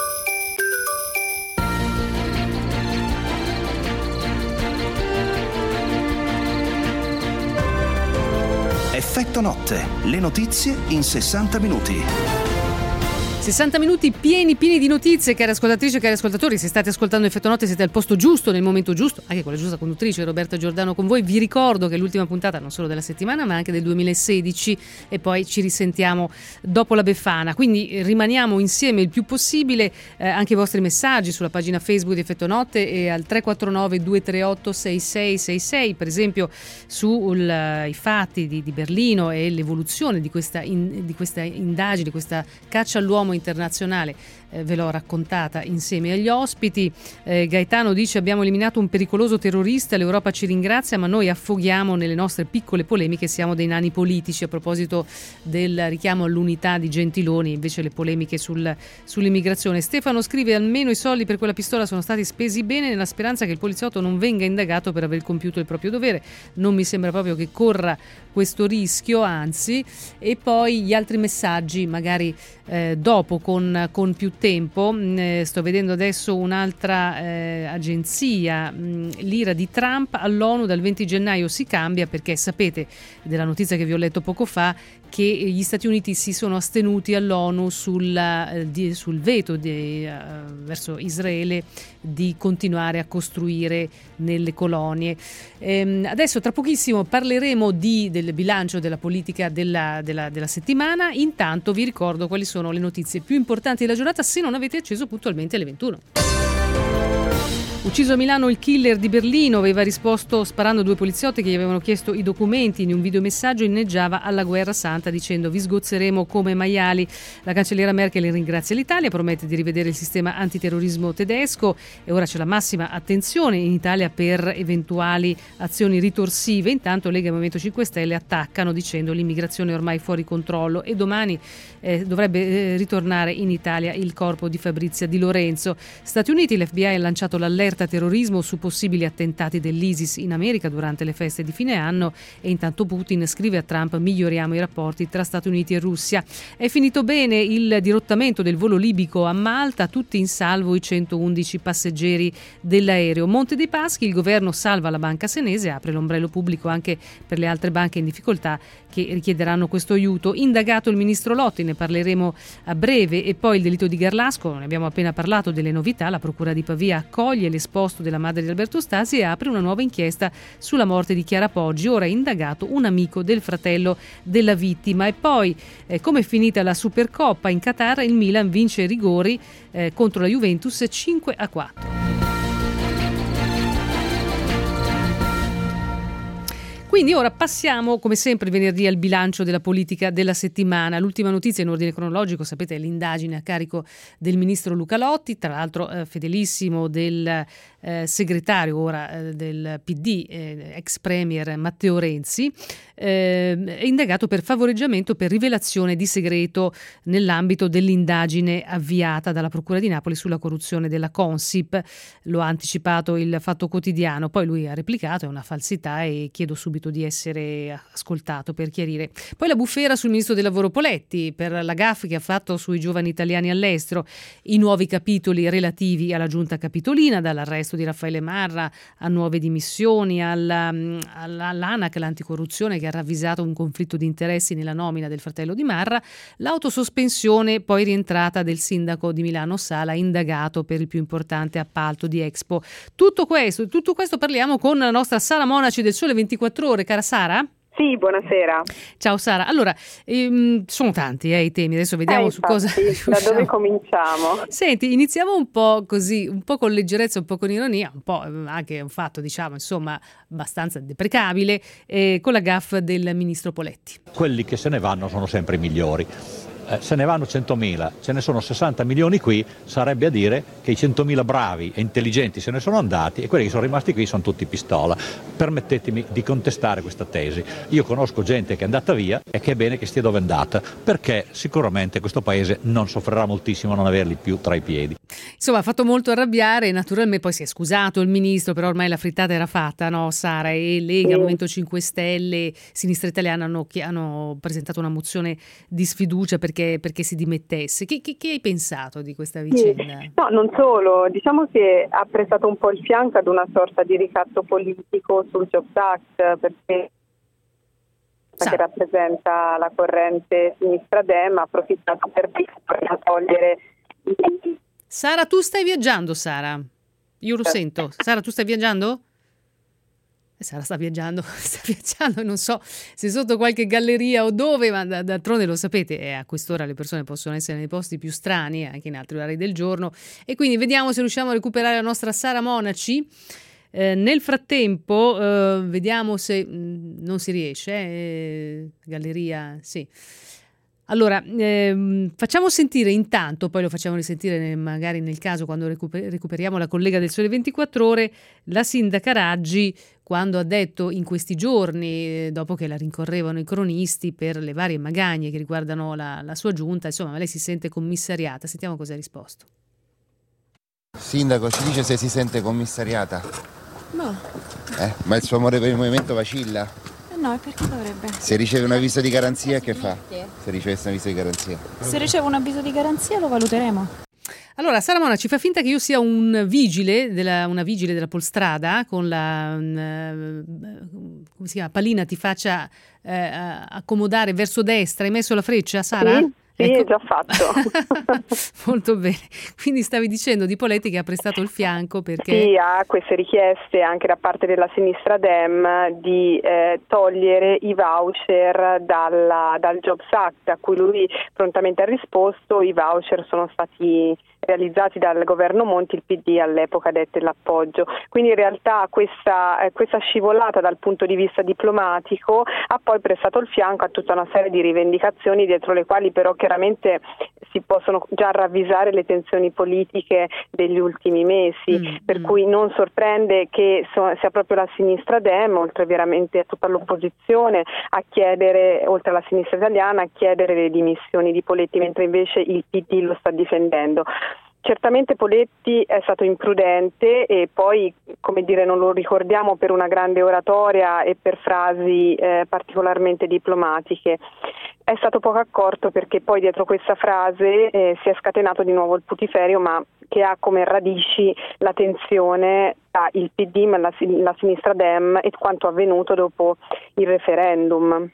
Effetto Notte, le notizie in sessanta minuti. sessanta minuti pieni pieni di notizie, cari ascoltatrici e cari ascoltatori. Se state ascoltando Effetto Notte siete al posto giusto, nel momento giusto, anche con la giusta conduttrice Roberta Giordano con voi. Vi ricordo che è l'ultima puntata non solo della settimana ma anche del duemilasedici e poi ci risentiamo dopo la Befana, quindi rimaniamo insieme il più possibile, eh, anche i vostri messaggi sulla pagina Facebook di Effetto Notte e al tre quattro nove due tre otto sei sei sei sei, per esempio sui fatti di, di Berlino e l'evoluzione di questa, in, di questa indagine, di questa caccia all'uomo internazionale, eh, ve l'ho raccontata insieme agli ospiti. eh, Gaetano dice: abbiamo eliminato un pericoloso terrorista, l'Europa ci ringrazia, ma noi affoghiamo nelle nostre piccole polemiche, siamo dei nani politici. A proposito del richiamo all'unità di Gentiloni, invece le polemiche sul, sull'immigrazione. Stefano scrive: almeno i soldi per quella pistola sono stati spesi bene, nella speranza che il poliziotto non venga indagato per aver compiuto il proprio dovere. Non mi sembra proprio che corra questo rischio, anzi. E poi gli altri messaggi magari eh, dopo con, con più tempo, mh, sto vedendo adesso un'altra eh, agenzia, mh, l'ira di Trump all'ONU dal venti gennaio si cambia perché sapete della notizia che vi ho letto poco fa che gli Stati Uniti si sono astenuti all'ONU sul, eh, di, sul veto di, uh, verso Israele di continuare a costruire nelle colonie. Ehm, adesso tra pochissimo parleremo di, del bilancio della politica della, della, della settimana. Intanto vi ricordo quali sono le notizie più importanti della giornata se non avete acceso puntualmente alle ventuno. Ucciso a Milano il killer di Berlino, aveva risposto sparando due poliziotti che gli avevano chiesto i documenti. In un videomessaggio inneggiava alla guerra santa dicendo vi sgozzeremo come maiali. La cancelliera Merkel ringrazia l'Italia, promette di rivedere il sistema antiterrorismo tedesco e ora c'è la massima attenzione in Italia per eventuali azioni ritorsive. Intanto Lega e Movimento cinque Stelle attaccano dicendo l'immigrazione è ormai fuori controllo e domani eh, dovrebbe eh, ritornare in Italia il corpo di Fabrizia Di Lorenzo. Stati Uniti, l'F B I ha lanciato l'allerta terrorismo su possibili attentati dell'ISIS in America durante le feste di fine anno e intanto Putin scrive a Trump miglioriamo i rapporti tra Stati Uniti e Russia. È finito bene il dirottamento del volo libico a Malta, tutti in salvo i centoundici passeggeri dell'aereo. Monte dei Paschi, il governo salva la banca senese, apre l'ombrello pubblico anche per le altre banche in difficoltà che richiederanno questo aiuto. Indagato il ministro Lotti, ne parleremo a breve, e poi il delitto di Garlasco, ne abbiamo appena parlato delle novità, la procura di Pavia accoglie l'esposto della madre di Alberto Stasi e apre una nuova inchiesta sulla morte di Chiara Poggi, ora è indagato un amico del fratello della vittima. E poi eh, come è finita la Supercoppa in Qatar, il Milan vince ai rigori eh, contro la Juventus cinque a quattro. Quindi ora passiamo, come sempre, venerdì al bilancio della politica della settimana. L'ultima notizia in ordine cronologico, sapete, è l'indagine a carico del ministro Luca Lotti, tra l'altro eh, fedelissimo del eh, segretario ora eh, del P D, eh, ex premier Matteo Renzi, eh, è indagato per favoreggiamento per rivelazione di segreto nell'ambito dell'indagine avviata dalla Procura di Napoli sulla corruzione della Consip. Lo ha anticipato il Fatto Quotidiano, poi lui ha replicato, è una falsità e chiedo subito di essere ascoltato per chiarire. Poi la bufera sul ministro del lavoro Poletti per la gaffe che ha fatto sui giovani italiani all'estero, i nuovi capitoli relativi alla giunta capitolina, dall'arresto di Raffaele Marra a nuove dimissioni, alla, alla, all'ANAC, l'anticorruzione che ha ravvisato un conflitto di interessi nella nomina del fratello di Marra, l'autosospensione poi rientrata del sindaco di Milano Sala, indagato per il più importante appalto di Expo. Tutto questo, tutto questo parliamo con la nostra Sara Monaci del Sole ventiquattro Ore. Cara Sara? Sì, buonasera. Ciao Sara. Allora, ehm, sono tanti eh, i temi, adesso vediamo eh, su cosa da dove cominciamo? Senti, iniziamo un po' così, un po' con leggerezza, un po' con ironia, un po' anche un fatto, diciamo, insomma, abbastanza deprecabile, eh, con la gaffe del ministro Poletti. Quelli che se ne vanno sono sempre i migliori. Eh, se ne vanno centomila, ce ne sono sessanta milioni qui, sarebbe a dire che i centomila bravi e intelligenti se ne sono andati e quelli che sono rimasti qui sono tutti pistola. Permettetemi di contestare questa tesi. Io conosco gente che è andata via e che è bene che stia dove è andata, perché sicuramente questo paese non soffrirà moltissimo a non averli più tra i piedi. Insomma, ha fatto molto arrabbiare, naturalmente poi si è scusato il ministro, però ormai la frittata era fatta, no Sara? E Lega, sì. Movimento cinque Stelle, Sinistra Italiana hanno, hanno presentato una mozione di sfiducia perché Perché, perché si dimettesse. Che, che, che hai pensato di questa vicenda? Sì. No, non solo, diciamo che ha prestato un po' il fianco ad una sorta di ricatto politico sul Jobs Act, perché Sa. che rappresenta la corrente sinistra Dem ha approfittato per togliere. Sara, tu stai viaggiando, Sara? Io lo sento. Sara, tu stai viaggiando? Sara sta viaggiando, sta viaggiando, non so se sotto qualche galleria o dove, ma d'altronde lo sapete, eh, a quest'ora le persone possono essere nei posti più strani, anche in altri orari del giorno, e quindi vediamo se riusciamo a recuperare la nostra Sara Monaci. Eh, nel frattempo eh, vediamo se mh, non si riesce, eh, galleria, sì. Allora, ehm, facciamo sentire intanto, poi lo facciamo risentire nel, magari nel caso quando recuper- recuperiamo la collega del Sole ventiquattro Ore, la sindaca Raggi, quando ha detto in questi giorni, dopo che la rincorrevano i cronisti per le varie magagne che riguardano la, la sua giunta, insomma, lei si sente commissariata. Sentiamo cosa ha risposto. Sindaco, ci dice se si sente commissariata? No. Eh, ma il suo amore per il movimento vacilla? No, e perché dovrebbe? Se riceve un avviso di garanzia, che fa? Se riceve un avviso di garanzia? Se riceve un avviso di garanzia lo valuteremo. Allora, Sara Monaci fa finta che io sia un vigile, della, una vigile della Polstrada, con la un, come si chiama, pallina ti faccia eh, accomodare verso destra. Hai messo la freccia, Sara? Sì. Sì, ecco. già fatto. Molto bene. Quindi stavi dicendo di Poletti che ha prestato il fianco perché... Sì, ha queste richieste anche da parte della sinistra Dem di eh, togliere i voucher dalla, dal Jobs Act, a cui lui prontamente ha risposto. I voucher sono stati realizzati dal governo Monti, il P D all'epoca dette l'appoggio. Quindi in realtà questa, eh, questa scivolata dal punto di vista diplomatico ha poi prestato il fianco a tutta una serie di rivendicazioni, dietro le quali però chiaramente si possono già ravvisare le tensioni politiche degli ultimi mesi, mm, per mm. cui non sorprende che so, sia proprio la sinistra Dem, oltre veramente a tutta l'opposizione, a chiedere, oltre alla sinistra italiana, a chiedere le dimissioni di Poletti, mentre invece il P D lo sta difendendo. Certamente Poletti è stato imprudente e poi, come dire, non lo ricordiamo per una grande oratoria e per frasi eh, particolarmente diplomatiche. È stato poco accorto perché poi dietro questa frase eh, si è scatenato di nuovo il putiferio, ma che ha come radici la tensione tra il P D e la, la sinistra Dem e quanto avvenuto dopo il referendum.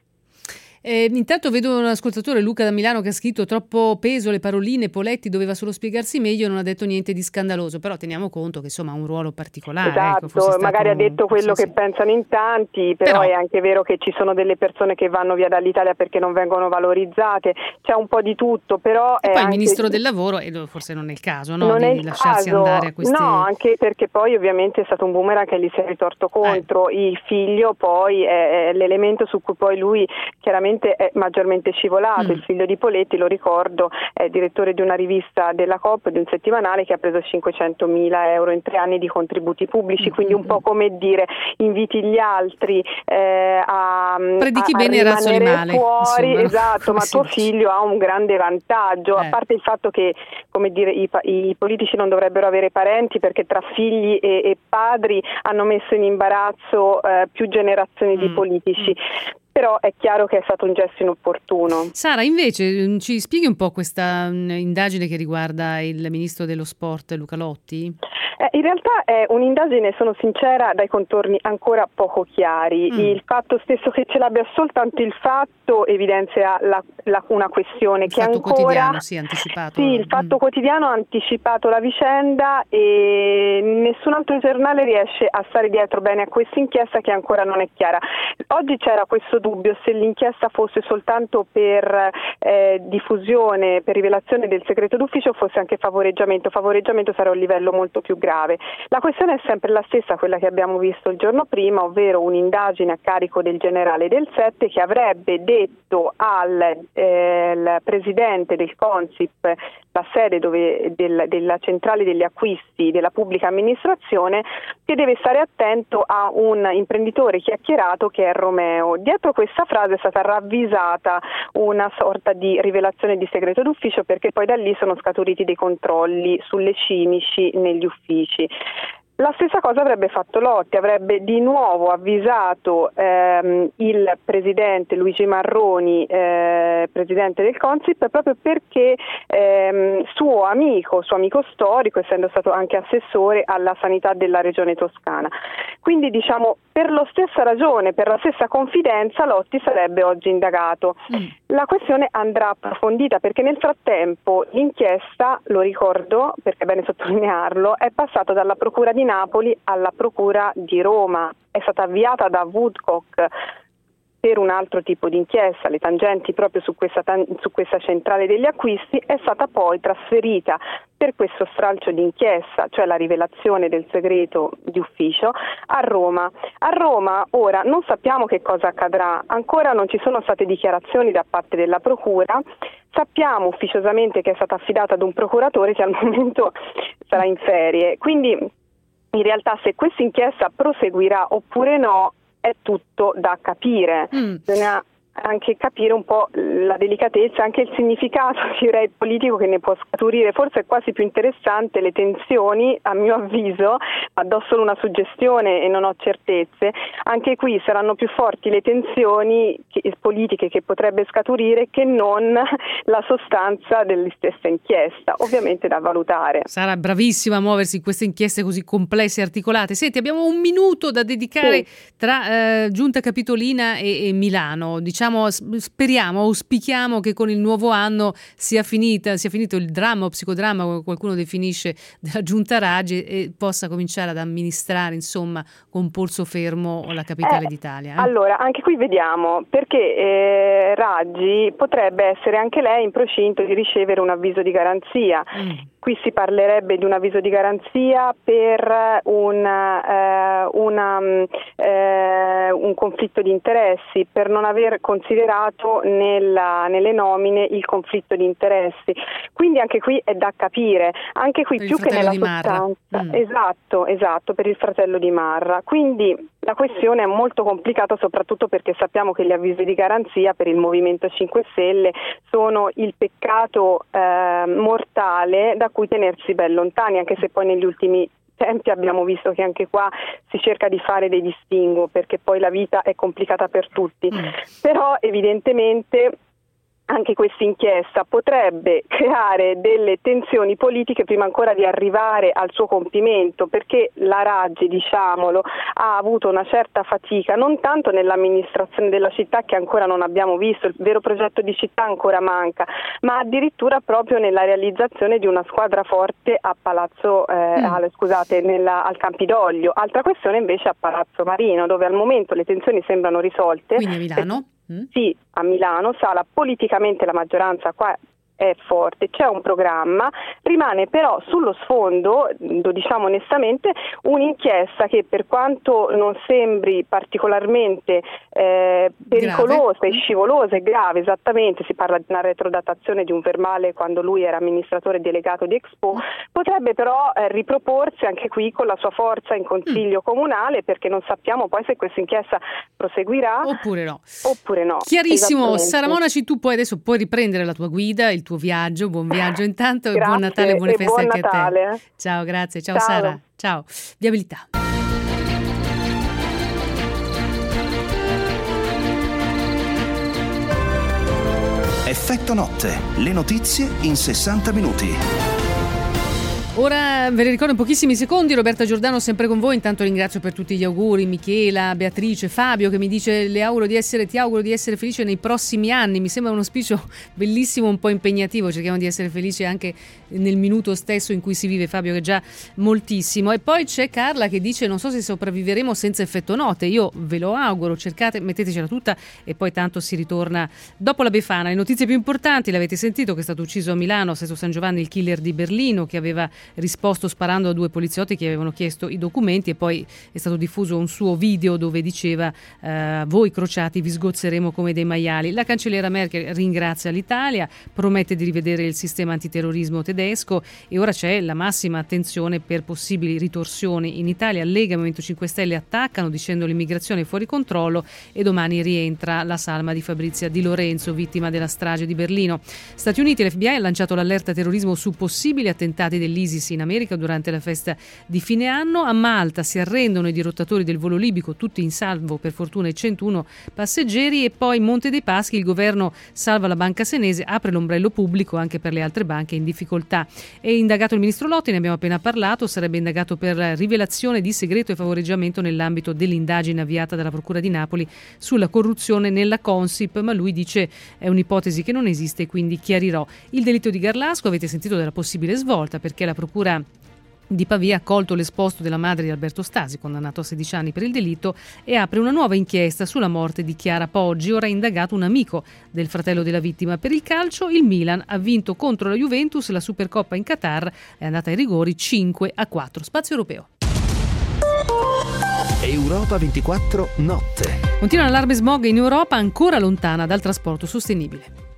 Eh, intanto vedo un ascoltatore, Luca da Milano, che ha scritto: troppo peso le paroline, Poletti doveva solo spiegarsi meglio, non ha detto niente di scandaloso, però teniamo conto che insomma ha un ruolo particolare. Esatto, ecco, magari ha detto quello sì, che sì. pensano in tanti, però, però è anche vero che ci sono delle persone che vanno via dall'Italia perché non vengono valorizzate, c'è un po' di tutto, però e è poi anche... il ministro del lavoro, e forse non è il caso, no, non di è il lasciarsi caso, andare a questi... no, anche perché poi ovviamente è stato un boomerang che gli si è ritorto contro, eh. il figlio poi è, è l'elemento su cui poi lui chiaramente è maggiormente scivolato. Mm. Il figlio di Poletti, lo ricordo, è direttore di una rivista della Coop, di un settimanale, che ha preso cinquecentomila euro in tre anni di contributi pubblici, mm. quindi un po' come dire inviti gli altri eh, a, predichi a, bene a e razzoli rimanere male, fuori, insomma, esatto, ma tuo dice. figlio ha un grande vantaggio, eh. a parte il fatto che, come dire, i, i politici non dovrebbero avere parenti, perché tra figli e, e padri hanno messo in imbarazzo eh, più generazioni mm. di politici. Mm. Però è chiaro che è stato un gesto inopportuno. Sara, invece, ci spieghi un po' questa indagine che riguarda il ministro dello sport Luca Lotti? Eh, in realtà è un'indagine, sono sincera, dai contorni ancora poco chiari. Mm. Il fatto stesso che ce l'abbia soltanto il fatto evidenzia la, la, una questione il che fatto ancora... quotidiano, sì, anticipato. Sì, il Fatto mm. Quotidiano ha anticipato la vicenda e nessun altro giornale riesce a stare dietro bene a questa inchiesta, che ancora non è chiara. Oggi c'era questo dubbio se l'inchiesta fosse soltanto per eh, diffusione, per rivelazione del segreto d'ufficio, o fosse anche favoreggiamento. Favoreggiamento sarà un livello molto più grave. La questione è sempre la stessa, quella che abbiamo visto il giorno prima, ovvero un'indagine a carico del generale del Sette, che avrebbe detto al eh, presidente del Consip, la sede dove, del, della centrale degli acquisti della pubblica amministrazione, che deve stare attento a un imprenditore chiacchierato che è Romeo. Dietro questa frase è stata ravvisata una sorta di rivelazione di segreto d'ufficio, perché poi da lì sono scaturiti dei controlli sulle Cimici negli uffici. La stessa cosa avrebbe fatto Lotti, avrebbe di nuovo avvisato ehm, il presidente Luigi Marroni, eh, presidente del Consip, proprio perché ehm, suo amico, suo amico storico, essendo stato anche assessore alla sanità della regione toscana. Quindi, diciamo, per la stessa ragione, per la stessa confidenza, Lotti sarebbe oggi indagato. Mm. La questione andrà approfondita, perché nel frattempo l'inchiesta, lo ricordo perché è bene sottolinearlo, è passata dalla procura di Napoli alla procura di Roma, è stata avviata da Woodcock per un altro tipo di inchiesta, le tangenti proprio su questa, su questa centrale degli acquisti, è stata poi trasferita per questo stralcio di inchiesta, cioè la rivelazione del segreto di ufficio, a Roma. A Roma ora non sappiamo che cosa accadrà, ancora non ci sono state dichiarazioni da parte della procura. Sappiamo ufficiosamente che è stata affidata ad un procuratore che al momento sarà in ferie, quindi in realtà se questa inchiesta proseguirà oppure no è tutto da capire. Mm. Bisogna anche capire un po' la delicatezza, anche il significato, direi, politico che ne può scaturire. Forse è quasi più interessante le tensioni, a mio avviso, ma do solo una suggestione e non ho certezze. Anche qui saranno più forti le tensioni che, politiche che potrebbe scaturire che non la sostanza della stessa inchiesta, ovviamente da valutare. Sara, bravissima a muoversi in queste inchieste così complesse e articolate. Senti, abbiamo un minuto da dedicare sì. tra eh, Giunta Capitolina e, e Milano. Diciamo speriamo, auspichiamo che con il nuovo anno sia finita, sia finito il dramma o psicodramma, come qualcuno definisce, della Giunta Raggi e possa cominciare ad amministrare, insomma, con polso fermo la capitale eh, d'Italia. Eh? Allora, anche qui vediamo, perché eh, Raggi potrebbe essere anche lei in procinto di ricevere un avviso di garanzia. Mm. Qui si parlerebbe di un avviso di garanzia per un, eh, una, eh, un conflitto di interessi, per non aver considerato nella, nelle nomine il conflitto di interessi. Quindi anche qui è da capire, anche qui per più che nella sostanza. Mm. Esatto, esatto, per il fratello di Marra. Quindi la questione è molto complicata, soprattutto perché sappiamo che gli avvisi di garanzia per il Movimento cinque Stelle sono il peccato eh, mortale da cui tenersi ben lontani, anche se poi negli ultimi tempi abbiamo visto che anche qua si cerca di fare dei distinguo, perché poi la vita è complicata per tutti. Mm. Però evidentemente anche questa inchiesta potrebbe creare delle tensioni politiche prima ancora di arrivare al suo compimento, perché la Raggi, diciamolo, ha avuto una certa fatica, non tanto nell'amministrazione della città, che ancora non abbiamo visto, il vero progetto di città ancora manca, ma addirittura proprio nella realizzazione di una squadra forte a Palazzo eh, mm. al, scusate, nella, al Campidoglio. Altra questione invece a Palazzo Marino, dove al momento le tensioni sembrano risolte. Quindi a Milano? Mm. Sì, a Milano. Sala, politicamente la maggioranza qua è forte, c'è un programma, rimane però sullo sfondo, lo diciamo onestamente, un'inchiesta che, per quanto non sembri particolarmente eh, pericolosa grave. e scivolosa e grave, esattamente, si parla di una retrodatazione di un verbale quando lui era amministratore delegato di Expo, potrebbe però eh, riproporsi anche qui con la sua forza in consiglio mm. comunale, perché non sappiamo poi se questa inchiesta proseguirà oppure no. Oppure no. Chiarissimo. Sara Monaci, tu puoi adesso puoi riprendere la tua guida, il tuo viaggio, buon viaggio intanto e buon Natale e buone feste anche Natale. a te. Ciao, grazie, ciao, ciao. Sara, ciao. Viabilità. Effetto notte, le notizie in sessanta minuti. Ora ve le ricordo in pochissimi secondi. Roberta Giordano sempre con voi. Intanto ringrazio per tutti gli auguri Michela, Beatrice, Fabio che mi dice le auguro di essere, ti auguro di essere felice nei prossimi anni. Mi sembra un auspicio bellissimo, un po' impegnativo. Cerchiamo di essere felici anche nel minuto stesso in cui si vive, Fabio, che è già moltissimo. E poi c'è Carla che dice non so se sopravviveremo senza effetto notte. Io ve lo auguro, cercate, mettetecela tutta e poi tanto si ritorna dopo la Befana. Le notizie più importanti l'avete sentito, che è stato ucciso a Milano a Sesto San Giovanni il killer di Berlino, che aveva risposto sparando a due poliziotti che avevano chiesto i documenti, e poi è stato diffuso un suo video dove diceva eh, voi crociati vi sgozzeremo come dei maiali. La cancelliera Merkel ringrazia l'Italia, promette di rivedere il sistema antiterrorismo tedesco e ora c'è la massima attenzione per possibili ritorsioni in Italia. Lega e Movimento cinque Stelle attaccano dicendo l'immigrazione è fuori controllo e domani rientra la salma di Fabrizia Di Lorenzo, vittima della strage di Berlino. Stati Uniti, l'F B I ha lanciato l'allerta terrorismo su possibili attentati dell'ISIS in America durante la festa di fine anno. A Malta si arrendono i dirottatori del volo libico, tutti in salvo per fortuna i centouno passeggeri. E poi Monte dei Paschi, il governo salva la banca senese, apre l'ombrello pubblico anche per le altre banche in difficoltà. È indagato il ministro Lotti, ne abbiamo appena parlato, sarebbe indagato per rivelazione di segreto e favoreggiamento nell'ambito dell'indagine avviata dalla Procura di Napoli sulla corruzione nella Consip, ma lui dice è un'ipotesi che non esiste, quindi chiarirò. Il delitto di Garlasco, avete sentito della possibile svolta, perché la Procura di Pavia ha accolto l'esposto della madre di Alberto Stasi, condannato a sedici anni per il delitto, e apre una nuova inchiesta sulla morte di Chiara Poggi. Ora è indagato un amico del fratello della vittima. Per il calcio, il Milan ha vinto contro la Juventus la Supercoppa in Qatar, è andata ai rigori cinque a quattro. Spazio europeo. Europa ventiquattro notte. Continua l'allarme smog in Europa, ancora lontana dal trasporto sostenibile.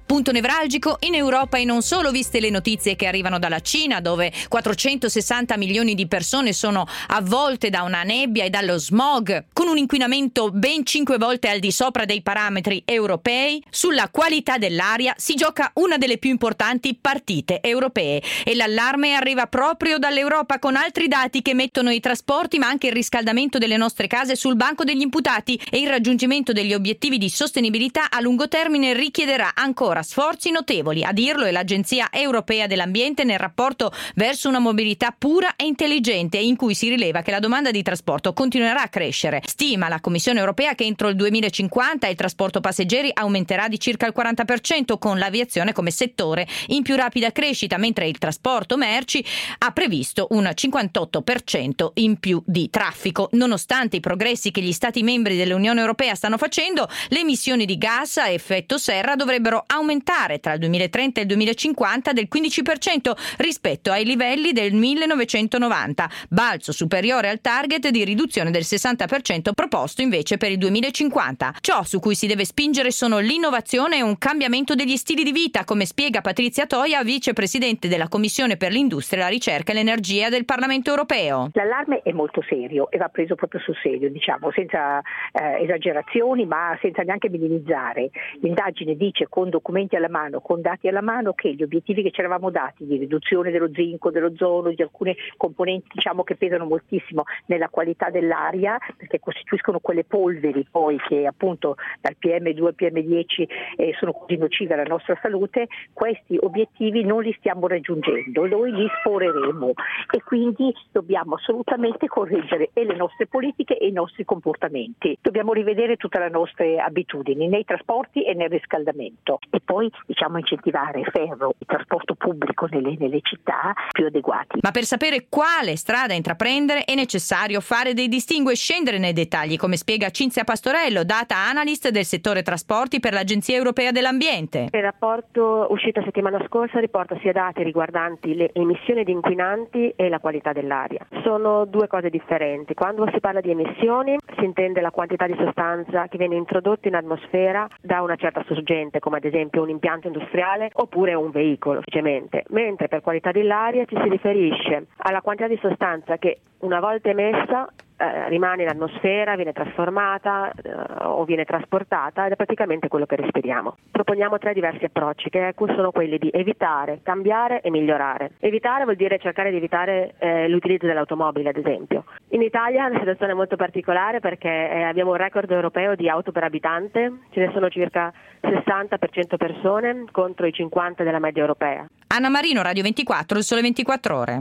Punto nevralgico in Europa e non solo, viste le notizie che arrivano dalla Cina, dove quattrocentosessanta milioni di persone sono avvolte da una nebbia e dallo smog, con un inquinamento ben cinque volte al di sopra dei parametri europei. Sulla qualità dell'aria si gioca una delle più importanti partite europee e l'allarme arriva proprio dall'Europa, con altri dati che mettono i trasporti ma anche il riscaldamento delle nostre case sul banco degli imputati, e il raggiungimento degli obiettivi di sostenibilità a lungo termine richiederà ancora sforzi notevoli. A dirlo è l'Agenzia Europea dell'Ambiente nel rapporto verso una mobilità pura e intelligente, in cui si rileva che la domanda di trasporto continuerà a crescere. Stima la Commissione Europea che entro il duemilacinquanta il trasporto passeggeri aumenterà di circa il quaranta per cento, con l'aviazione come settore in più rapida crescita, mentre il trasporto merci ha previsto un cinquantotto per cento in più di traffico. Nonostante i progressi che gli Stati membri dell'Unione Europea stanno facendo, le emissioni di gas a effetto serra dovrebbero aumentare aumentare tra il duemilatrenta e il duemilacinquanta del quindici per cento rispetto ai livelli del millenovecentonovanta, balzo superiore al target di riduzione del sessanta per cento proposto invece per il duemilacinquanta. Ciò su cui si deve spingere sono l'innovazione e un cambiamento degli stili di vita, come spiega Patrizia Toia, vicepresidente della Commissione per l'Industria, la Ricerca e l'Energia del Parlamento Europeo. L'allarme è molto serio e va preso proprio sul serio, diciamo, senza eh, esagerazioni, ma senza neanche minimizzare. L'indagine dice, con documenti alla mano, con dati alla mano, che gli obiettivi che ci eravamo dati di riduzione dello zinco, dell'ozono, di alcune componenti, diciamo, che pesano moltissimo nella qualità dell'aria, perché costituiscono quelle polveri poi che appunto dal P M due al P M dieci eh, sono così nocive alla nostra salute, questi obiettivi non li stiamo raggiungendo, noi li sporeremo e quindi dobbiamo assolutamente correggere e le nostre politiche e i nostri comportamenti. Dobbiamo rivedere tutte le nostre abitudini nei trasporti e nel riscaldamento. E poi diciamo incentivare ferro, il trasporto pubblico nelle, nelle città più adeguati. Ma per sapere quale strada intraprendere è necessario fare dei distinguo e scendere nei dettagli, come spiega Cinzia Pastorello, data analyst del settore trasporti per l'Agenzia Europea dell'Ambiente. Il rapporto uscito la settimana scorsa riporta sia dati riguardanti le emissioni di inquinanti e la qualità dell'aria. Sono due cose differenti. Quando si parla di emissioni si intende la quantità di sostanza che viene introdotta in atmosfera da una certa sorgente, come ad esempio un impianto industriale oppure un veicolo, semplicemente. Mentre per qualità dell'aria ci si riferisce alla quantità di sostanza che una volta emessa eh, rimane in atmosfera, viene trasformata eh, o viene trasportata ed è praticamente quello che respiriamo. Proponiamo tre diversi approcci che sono quelli di evitare, cambiare e migliorare. Evitare vuol dire cercare di evitare eh, l'utilizzo dell'automobile, ad esempio. In Italia è una situazione molto particolare perché eh, abbiamo un record europeo di auto per abitante, ce ne sono circa sessanta per cento persone contro i cinquanta della media europea. Anna Marino, Radio ventiquattro, il Sole ventiquattro Ore.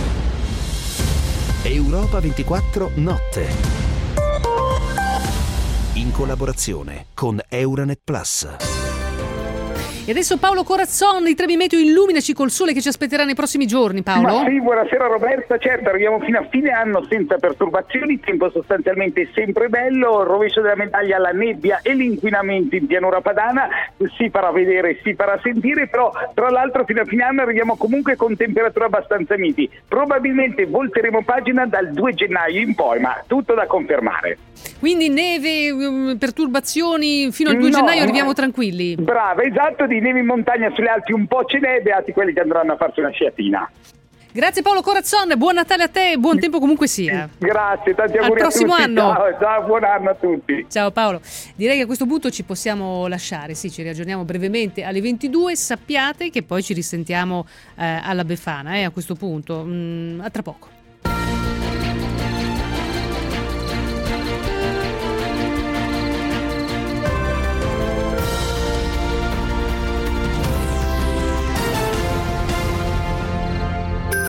Europa ventiquattro Notte, in collaborazione con Euranet Plus. E adesso Paolo Corazzon, i Trebi Meteo, illuminaci col sole che ci aspetterà nei prossimi giorni, Paolo. Ma sì, buonasera Roberta, certo, arriviamo fino a fine anno senza perturbazioni, il tempo sostanzialmente è sempre bello, il rovescio della medaglia, la nebbia e l'inquinamento in pianura padana si farà vedere, si farà sentire, però tra l'altro fino a fine anno arriviamo comunque con temperature abbastanza miti, probabilmente volteremo pagina dal due gennaio in poi, ma tutto da confermare. Quindi neve, perturbazioni, fino al due no, gennaio arriviamo tranquilli. Brava, esatto, di neve in montagna, sulle Alpi un po' ce n'è, beati quelli che andranno a farsi una sciatina. Grazie Paolo Corazzon, buon Natale a te, buon tempo comunque sia. Grazie, tanti auguri al prossimo a tutti. anno. Ciao, ciao, buon anno a tutti. Ciao Paolo. Direi che a questo punto ci possiamo lasciare, sì, ci riaggiorniamo brevemente alle ventidue, sappiate che poi ci risentiamo eh, alla Befana, eh, a questo punto. Mm, a tra poco.